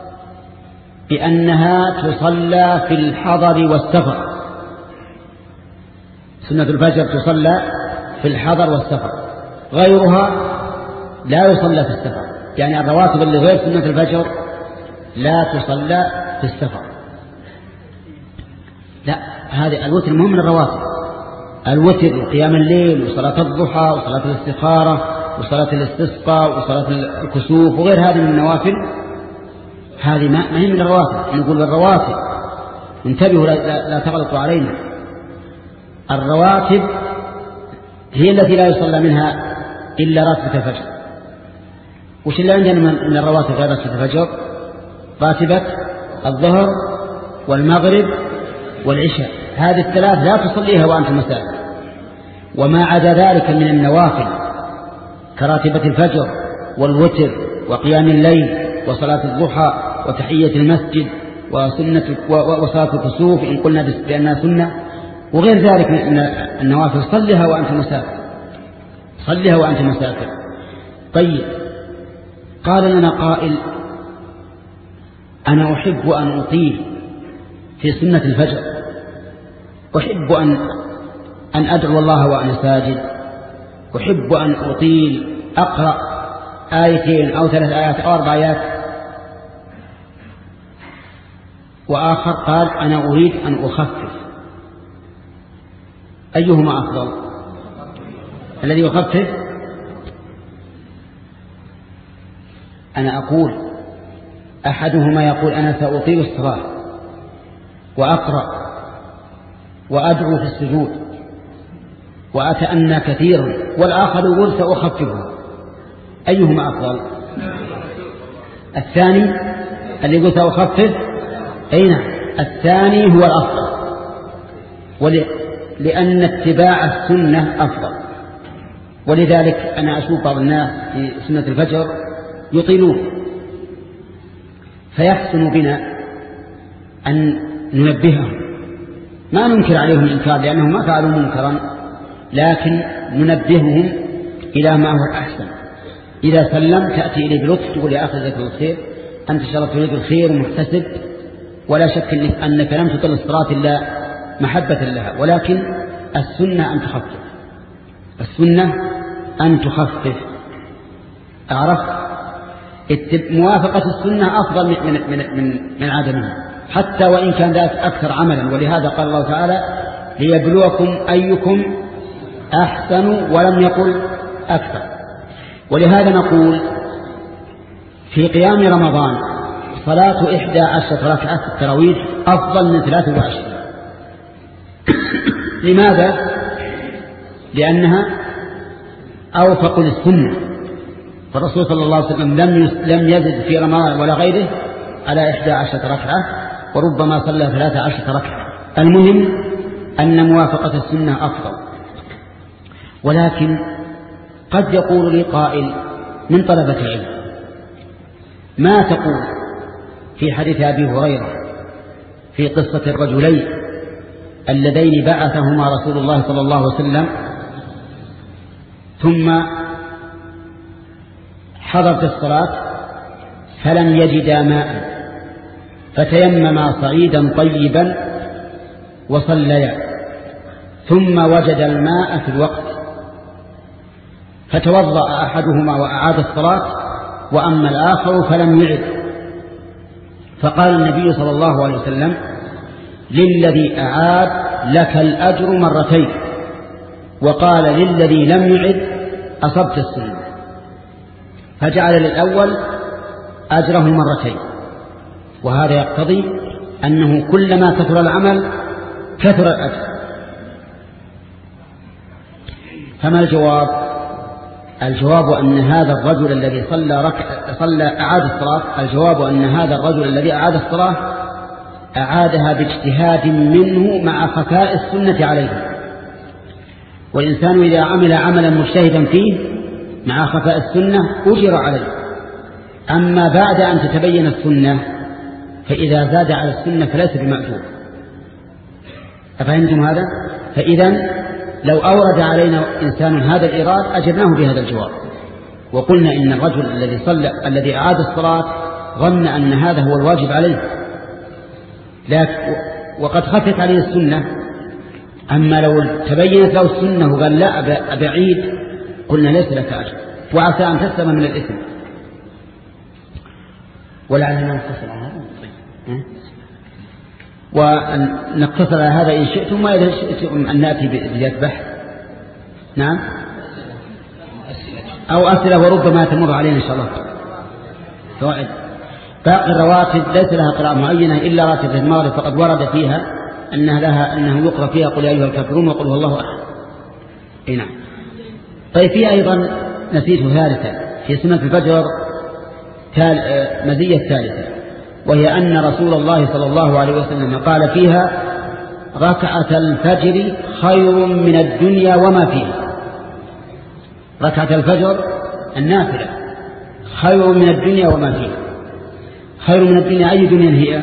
بأنها تصلى في الحضر والسفر. سنة الفجر تصلى في الحضر والسفر، غيرها لا يصلى في السفر، يعني الرواتب اللي غير سنة الفجر لا تصلى في السفر. لا، هذه الوتر مهم من الرواتب. الوتر وقيام الليل وصلاة الضحى وصلاة الاستخارة وصلاة الاستسقاء وصلاة الكسوف وغير هذه من النوافل، هذه ما هي من الرواتب. نقول الرواتب انتبهوا لا, لا تغلطوا علينا. الرواتب هي التي لا يصلى منها إلا راتبة الفجر. وش اللي عندنا من الرواتب غير راتبة الفجر؟ راتبة الظهر والمغرب والعشاء، هذه الثلاث لا تصليها وأنت مسافر. وما عدا ذلك من النوافل كراتبة الفجر والوتر وقيام الليل وصلاة الضحى وتحية المسجد وسنة وصلاة الكسوف إن قلنا بأنها سنة، وغير ذلك من النوافل صلها وأنت مسافر صلها وأنت مسافر. طيب قال لنا قائل أنا أحب أن أطيل في سنة الفجر، أحب أن أن أدعو الله وأنا ساجد، أحب أن أطيل أقرأ آيتين أو ثلاث آيات أو أربع آيات. وآخر قال أنا أريد أن أخفف. أيهما أفضل؟ الذي يخفف. أنا أقول أحدهما يقول أنا سأطيل الصلاة وأقرأ وأدعو في السجود وأتأنى كثيرا، والآخر يقول سأخففه. أيهما أفضل؟ الثاني اللي يقول سأخفف. أين الثاني هو الأفضل، لأن اتباع السنة أفضل. ولذلك أنا أشوف بعض الناس في سنة الفجر يطيلون، فيحسن بنا أن ننبههم. ما ننكر عليهم الإنكار لأنهم ما فعلوا منكرا، لكن ننبههم إلى ما هو أحسن. إذا سلم تأتي إليه بلطف تقول يا أخي جزاك الله خير، أنت شرفت تريد الخير ومحتسب، ولا شك أنك لم تطل الصلاة إلا محبة لها، ولكن السنة أن تخفف، السنة أن تخفف. أعرف موافقة السنة أفضل من من من, من عدمها، حتى وإن كان ذلك أكثر عملا. ولهذا قال الله تعالى ليبلوكم أيكم أحسن، ولم يقل أكثر. ولهذا نقول في قيام رمضان صلاة إحدى عشرة ركعة في التراويح أفضل من ثلاثة وعشرين. لماذا؟ لأنها أوفق للسنة، فالرسول صلى الله عليه وسلم لم لم يزد في رمضان ولا غيره على إحدى عشرة ركعة، وربما صلى ثلاثة عشرة ركعة. المهم أن موافقة السنة أفضل. ولكن قد يقول لي قائل من طلبة العلم: ما تقول في حديث أبي هريرة في قصة الرجلين اللذين بعثهما رسول الله صلى الله عليه وسلم ثم حضرت الصلاة فلم يجدا ماء فتيمما صعيدا طيبا وصليا، ثم وجد الماء في الوقت فتوضأ أحدهما وأعاد الصلاة، وأما الآخر فلم يعد. فقال النبي صلى الله عليه وسلم: للذي أعاد لك الأجر مرتين، وقال للذي لم يعد أصبت السنة، فجعل للأول أجره مرتين. وهذا يقتضي أنه كلما كثر العمل كثر الأجر. فما الجواب؟ الجواب أن هذا الرجل الذي صلى ركع صلى أعاد الصلاة الجواب أن هذا الرجل الذي أعاد الصلاة أعادها باجتهاد منه مع خفاء السنة عليه. والإنسان إذا عمل عملا مجتهدا فيه مع خفاء السنة أجر عليه. أما بعد أن تتبين السنة فإذا زاد على السنة فليس بمأجور. أفهمتم هذا؟ فإذا لو أورد علينا إنسان هذا الإيراد أجبناه بهذا الجواب، وقلنا إن الرجل الذي صلى الذي أعاد الصلاة ظن أن هذا هو الواجب عليه، لكن وقد خفت عليه السنة. أما لو تبينت له السنة وقال لا أبعيد، قلنا ليس لك أجر، وعسى أن تسلم من الإثم. ولعلنا نقتصر على هذا ونقتصر على هذا إن شئتم، وإذا شئتم أن نأتي بزيادة بحث. نعم، أو أسئلة وربما تمر علينا إن شاء الله فوائد. باقي الرواتب ليس لها قراءة معينة إلا راتبة المغرب، فقد ورد فيها أنها لها أنه يقرأ فيها قل يا أيها الكافرون وقل هو الله أحد. أي نعم. طيب في أيضا نسيت ثالثة في سنة الفجر مزية ثالثة، وهي أن رسول الله صلى الله عليه وسلم قال فيها: ركعة الفجر خير من الدنيا وما فيها. ركعة الفجر النافلة خير من الدنيا وما فيها. خير من الدنيا أي دنيا هي؟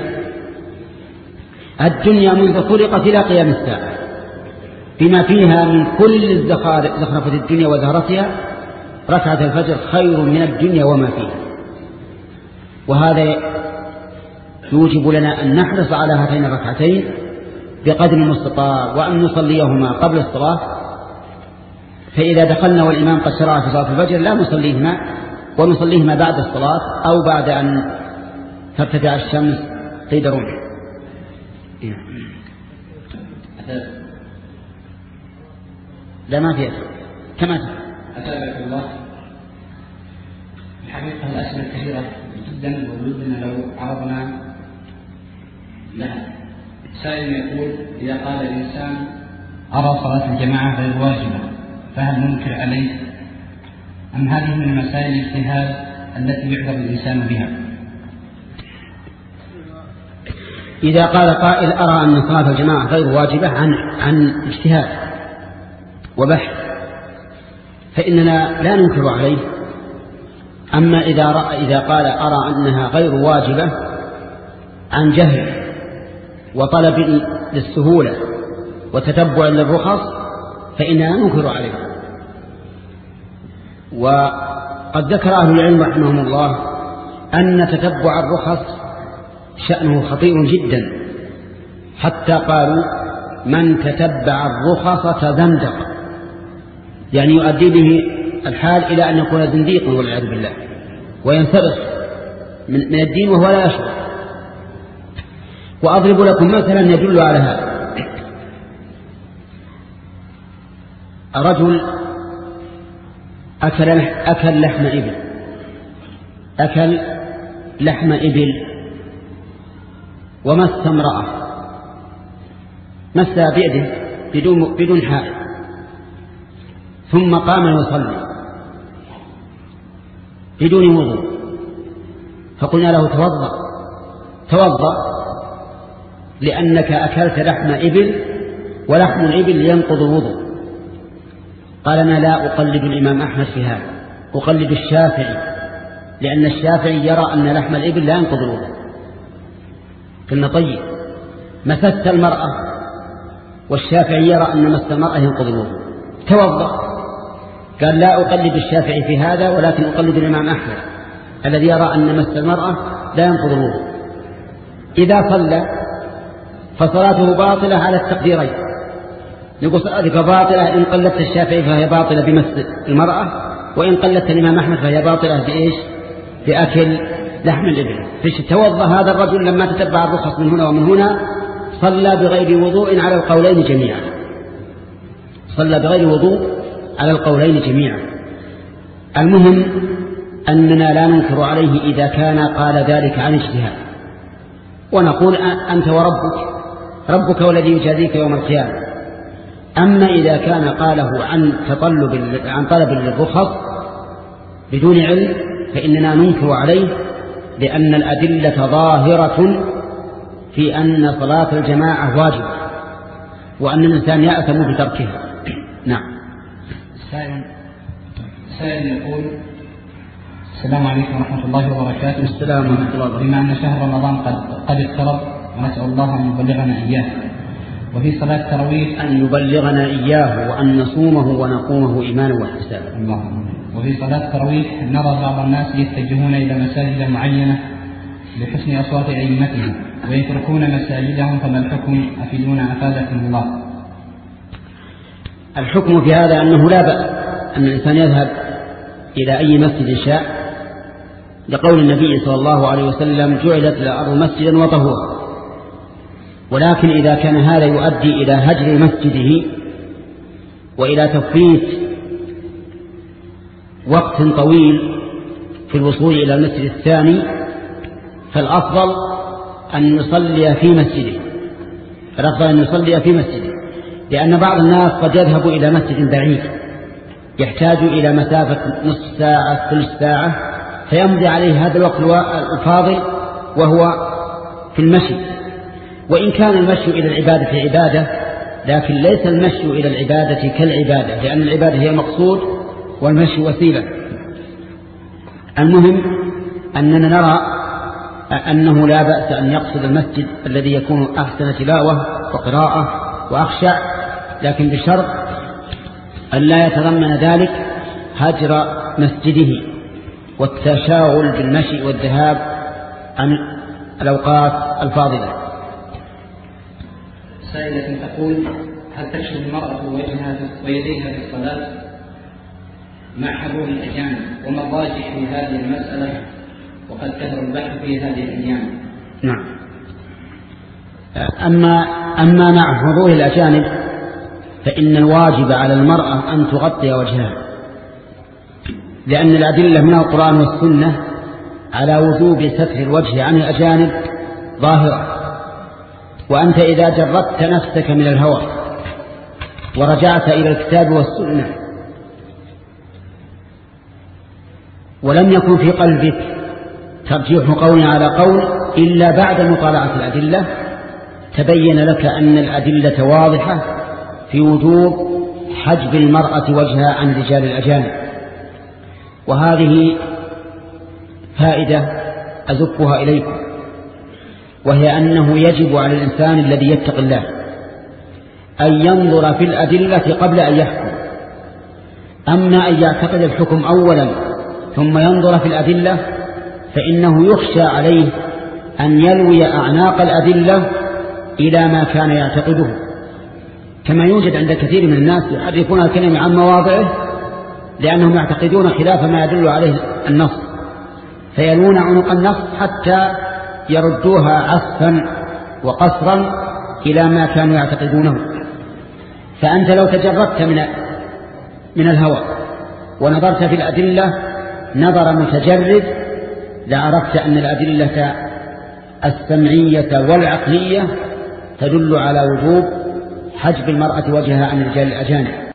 الدنيا منذ خلقت إلى قيام الساعة بما فيها من كل زخرفة الدنيا وزهرتها. ركعة الفجر خير من الدنيا وما فيها. وهذا يوجب لنا أن نحرص على هاتين الركعتين بقدر المستطاع، وأن نصليهما قبل الصلاة. فإذا دخلنا والإمام قد شرع في صلاة الفجر لا نصليهما، ونصليهما بعد الصلاة أو بعد أن ترتفع الشمس قيد رمح. لا ما فيها كما أسألك الله. الحقيقة الأسئلة كثيرة جدا، وودنا لو عرضنا لها. سائل يقول: إذا قال الإنسان أرى صلاة الجماعة غير واجبة فهل ننكر عليه، أم هذه من مسائل الاجتهاد التي يعذر الإنسان بها؟ إذا قال قائل أرى أن صلاة الجماعة غير واجبة عن عن اجتهاد وبحث فإننا لا ننكر عليه. أما إذا رأى إذا قال أرى أنها غير واجبة عن جهل وطلب للسهولة وتتبع للرخص فإننا ننكر عليه. وقد وقد ذكر أهل العلم رحمهم الله أن تتبع الرخص شأنه خطير جدا، حتى قالوا من تتبع الرخص تزندق، يعني يؤدي به الحال إلى أن يكون زنديقا والعياذ بالله وينسلخ من الدين وهو لا يشعر. وأضرب لكم مثلا يدل على هذا. رجل أكل, أكل لحم إبل أكل لحم إبل ومس امرأة، مسها بيده بدون, بدون حائل، ثم قام يصلي بدون وضوء، فقلنا له توضأ توضأ لأنك أكلت لحم إبل ولحم الإبل ينقض الوضوء. قال أنا لا أقلد الإمام أحمد في هذا، أقلد الشافعي، لأن الشافعي يرى أن لحم الإبل لا ينقض الوضوء. قلنا طيب، مسست المرأة والشافعي يرى أن مس المرأة ينقض الوضوء، توضأ. قال لا أقلد الشافعي في هذا، ولكن أقلد الإمام أحمد الذي يرى أن مس المرأة لا ينقض الوضوء. إذا صلى فصلاته باطلة على التقديرين، نقول صلاتك باطلة إن قلدت الشافعي فهي باطلة بمس المرأة، وإن قلدت الإمام أحمد فهي باطلة بإيش؟ بأكل لحم الإبل. فيش توضأ هذا الرجل لما تتبع الرخص من هنا ومن هنا، صلى بغير وضوء على القولين جميعا، صلى بغير وضوء على القولين جميعا. المهم أننا لا ننكر عليه إذا كان قال ذلك عن اجتهاد، ونقول أنت وربك، ربك والذي يجازيك يوم القيامة. أما إذا كان قاله عن تطلب عن طلب للرخص بدون علم فإننا ننكر عليه، لأن الأدلة ظاهرة في أن صلاة الجماعة واجبة، وأن الإنسان يأثم بتركها. نعم. سائل سائل يقول: السلام عليكم ورحمة الله وبركاته. السلام ورحمة الله وبركاته. بما أن شهر رمضان قد قد اقترب، ونسأل الله أن يبلغنا إياه، وفي صلاة التراويح أن يبلغنا إياه وأن نصومه ونقومه إيمانا واحتسابا. اللهم. وفي صلاة التراويح نرى بعض الناس يتجهون إلى مساجد معينة لحسن أصوات أئمتهم ويتركون مساجدهم، فما الحكم؟ أفيدونا أفادكم الله. الحكم في هذا أنه لا بأس أن الإنسان يذهب إلى أي مسجد شاء، لقول النبي صلى الله عليه وسلم: جعلت الأرض مسجدا وطهورا. ولكن إذا كان هذا يؤدي إلى هجر مسجده وإلى تفويت وقت طويل في الوصول إلى المسجد الثاني، فالأفضل أن يصلي في مسجده الأفضل أن يصلي في مسجده لأن بعض الناس قد يذهب إلى مسجد بعيد يحتاج إلى مسافة نصف ساعة ثلث ساعة، فيمضي عليه هذا الوقت الفاضل وهو في المشي. وإن كان المشي إلى العبادة عبادة، لكن ليس المشي إلى العبادة كالعبادة، لأن العبادة هي المقصود والمشي وسيلة. المهم أننا نرى أنه لا بأس أن يقصد المسجد الذي يكون أحسن تلاوة وقراءة وأخشع، لكن بشرط أن لا يتضمن ذلك هجر مسجده والتشاغل بالمشي والذهاب عن الأوقات الفاضلة. سائلة تقول: هل تكشف المرأة وجهها ويديها في الصلاة مع حضور الأجانب؟ وما الراجح في هذه المسألة؟ وقد كثر البحث في هذه الأيام. نعم. أما, أما مع حضور الأجانب فإن الواجب على المرأة أن تغطي وجهها، لأن الأدلة من القرآن والسنة على وجوب ستر الوجه عن الأجانب ظاهرة. وأنت إذا جردت نفسك من الهوى ورجعت إلى الكتاب والسنة ولم يكن في قلبك ترجيح قول على قول إلا بعد مطالعة الأدلة، تبين لك أن الأدلة واضحة في وجوب حجب المرأة وجهها عن رجال الأجانب. وهذه فائدة أزفها إليكم، وهي أنه يجب على الإنسان الذي يتقي الله أن ينظر في الأدلة قبل أن يحكم. أما أن يعتقد الحكم أولا ثم ينظر في الأدلة فإنه يخشى عليه أن يلوي أعناق الأدلة إلى ما كان يعتقده، كما يوجد عند كثير من الناس يحرفون الكلمة عن مواضعه لأنهم يعتقدون خلاف ما يدل عليه النص، فيلون عنق النص حتى يردوها عسفا وقصرا إلى ما كانوا يعتقدونه. فأنت لو تجردت من من الهوى ونظرت في الأدلة نظر متجرد لعرفت أن الأدلة السمعية والعقلية تدل على وجوب حجب المرأة وجهها عن الرجال الأجانب.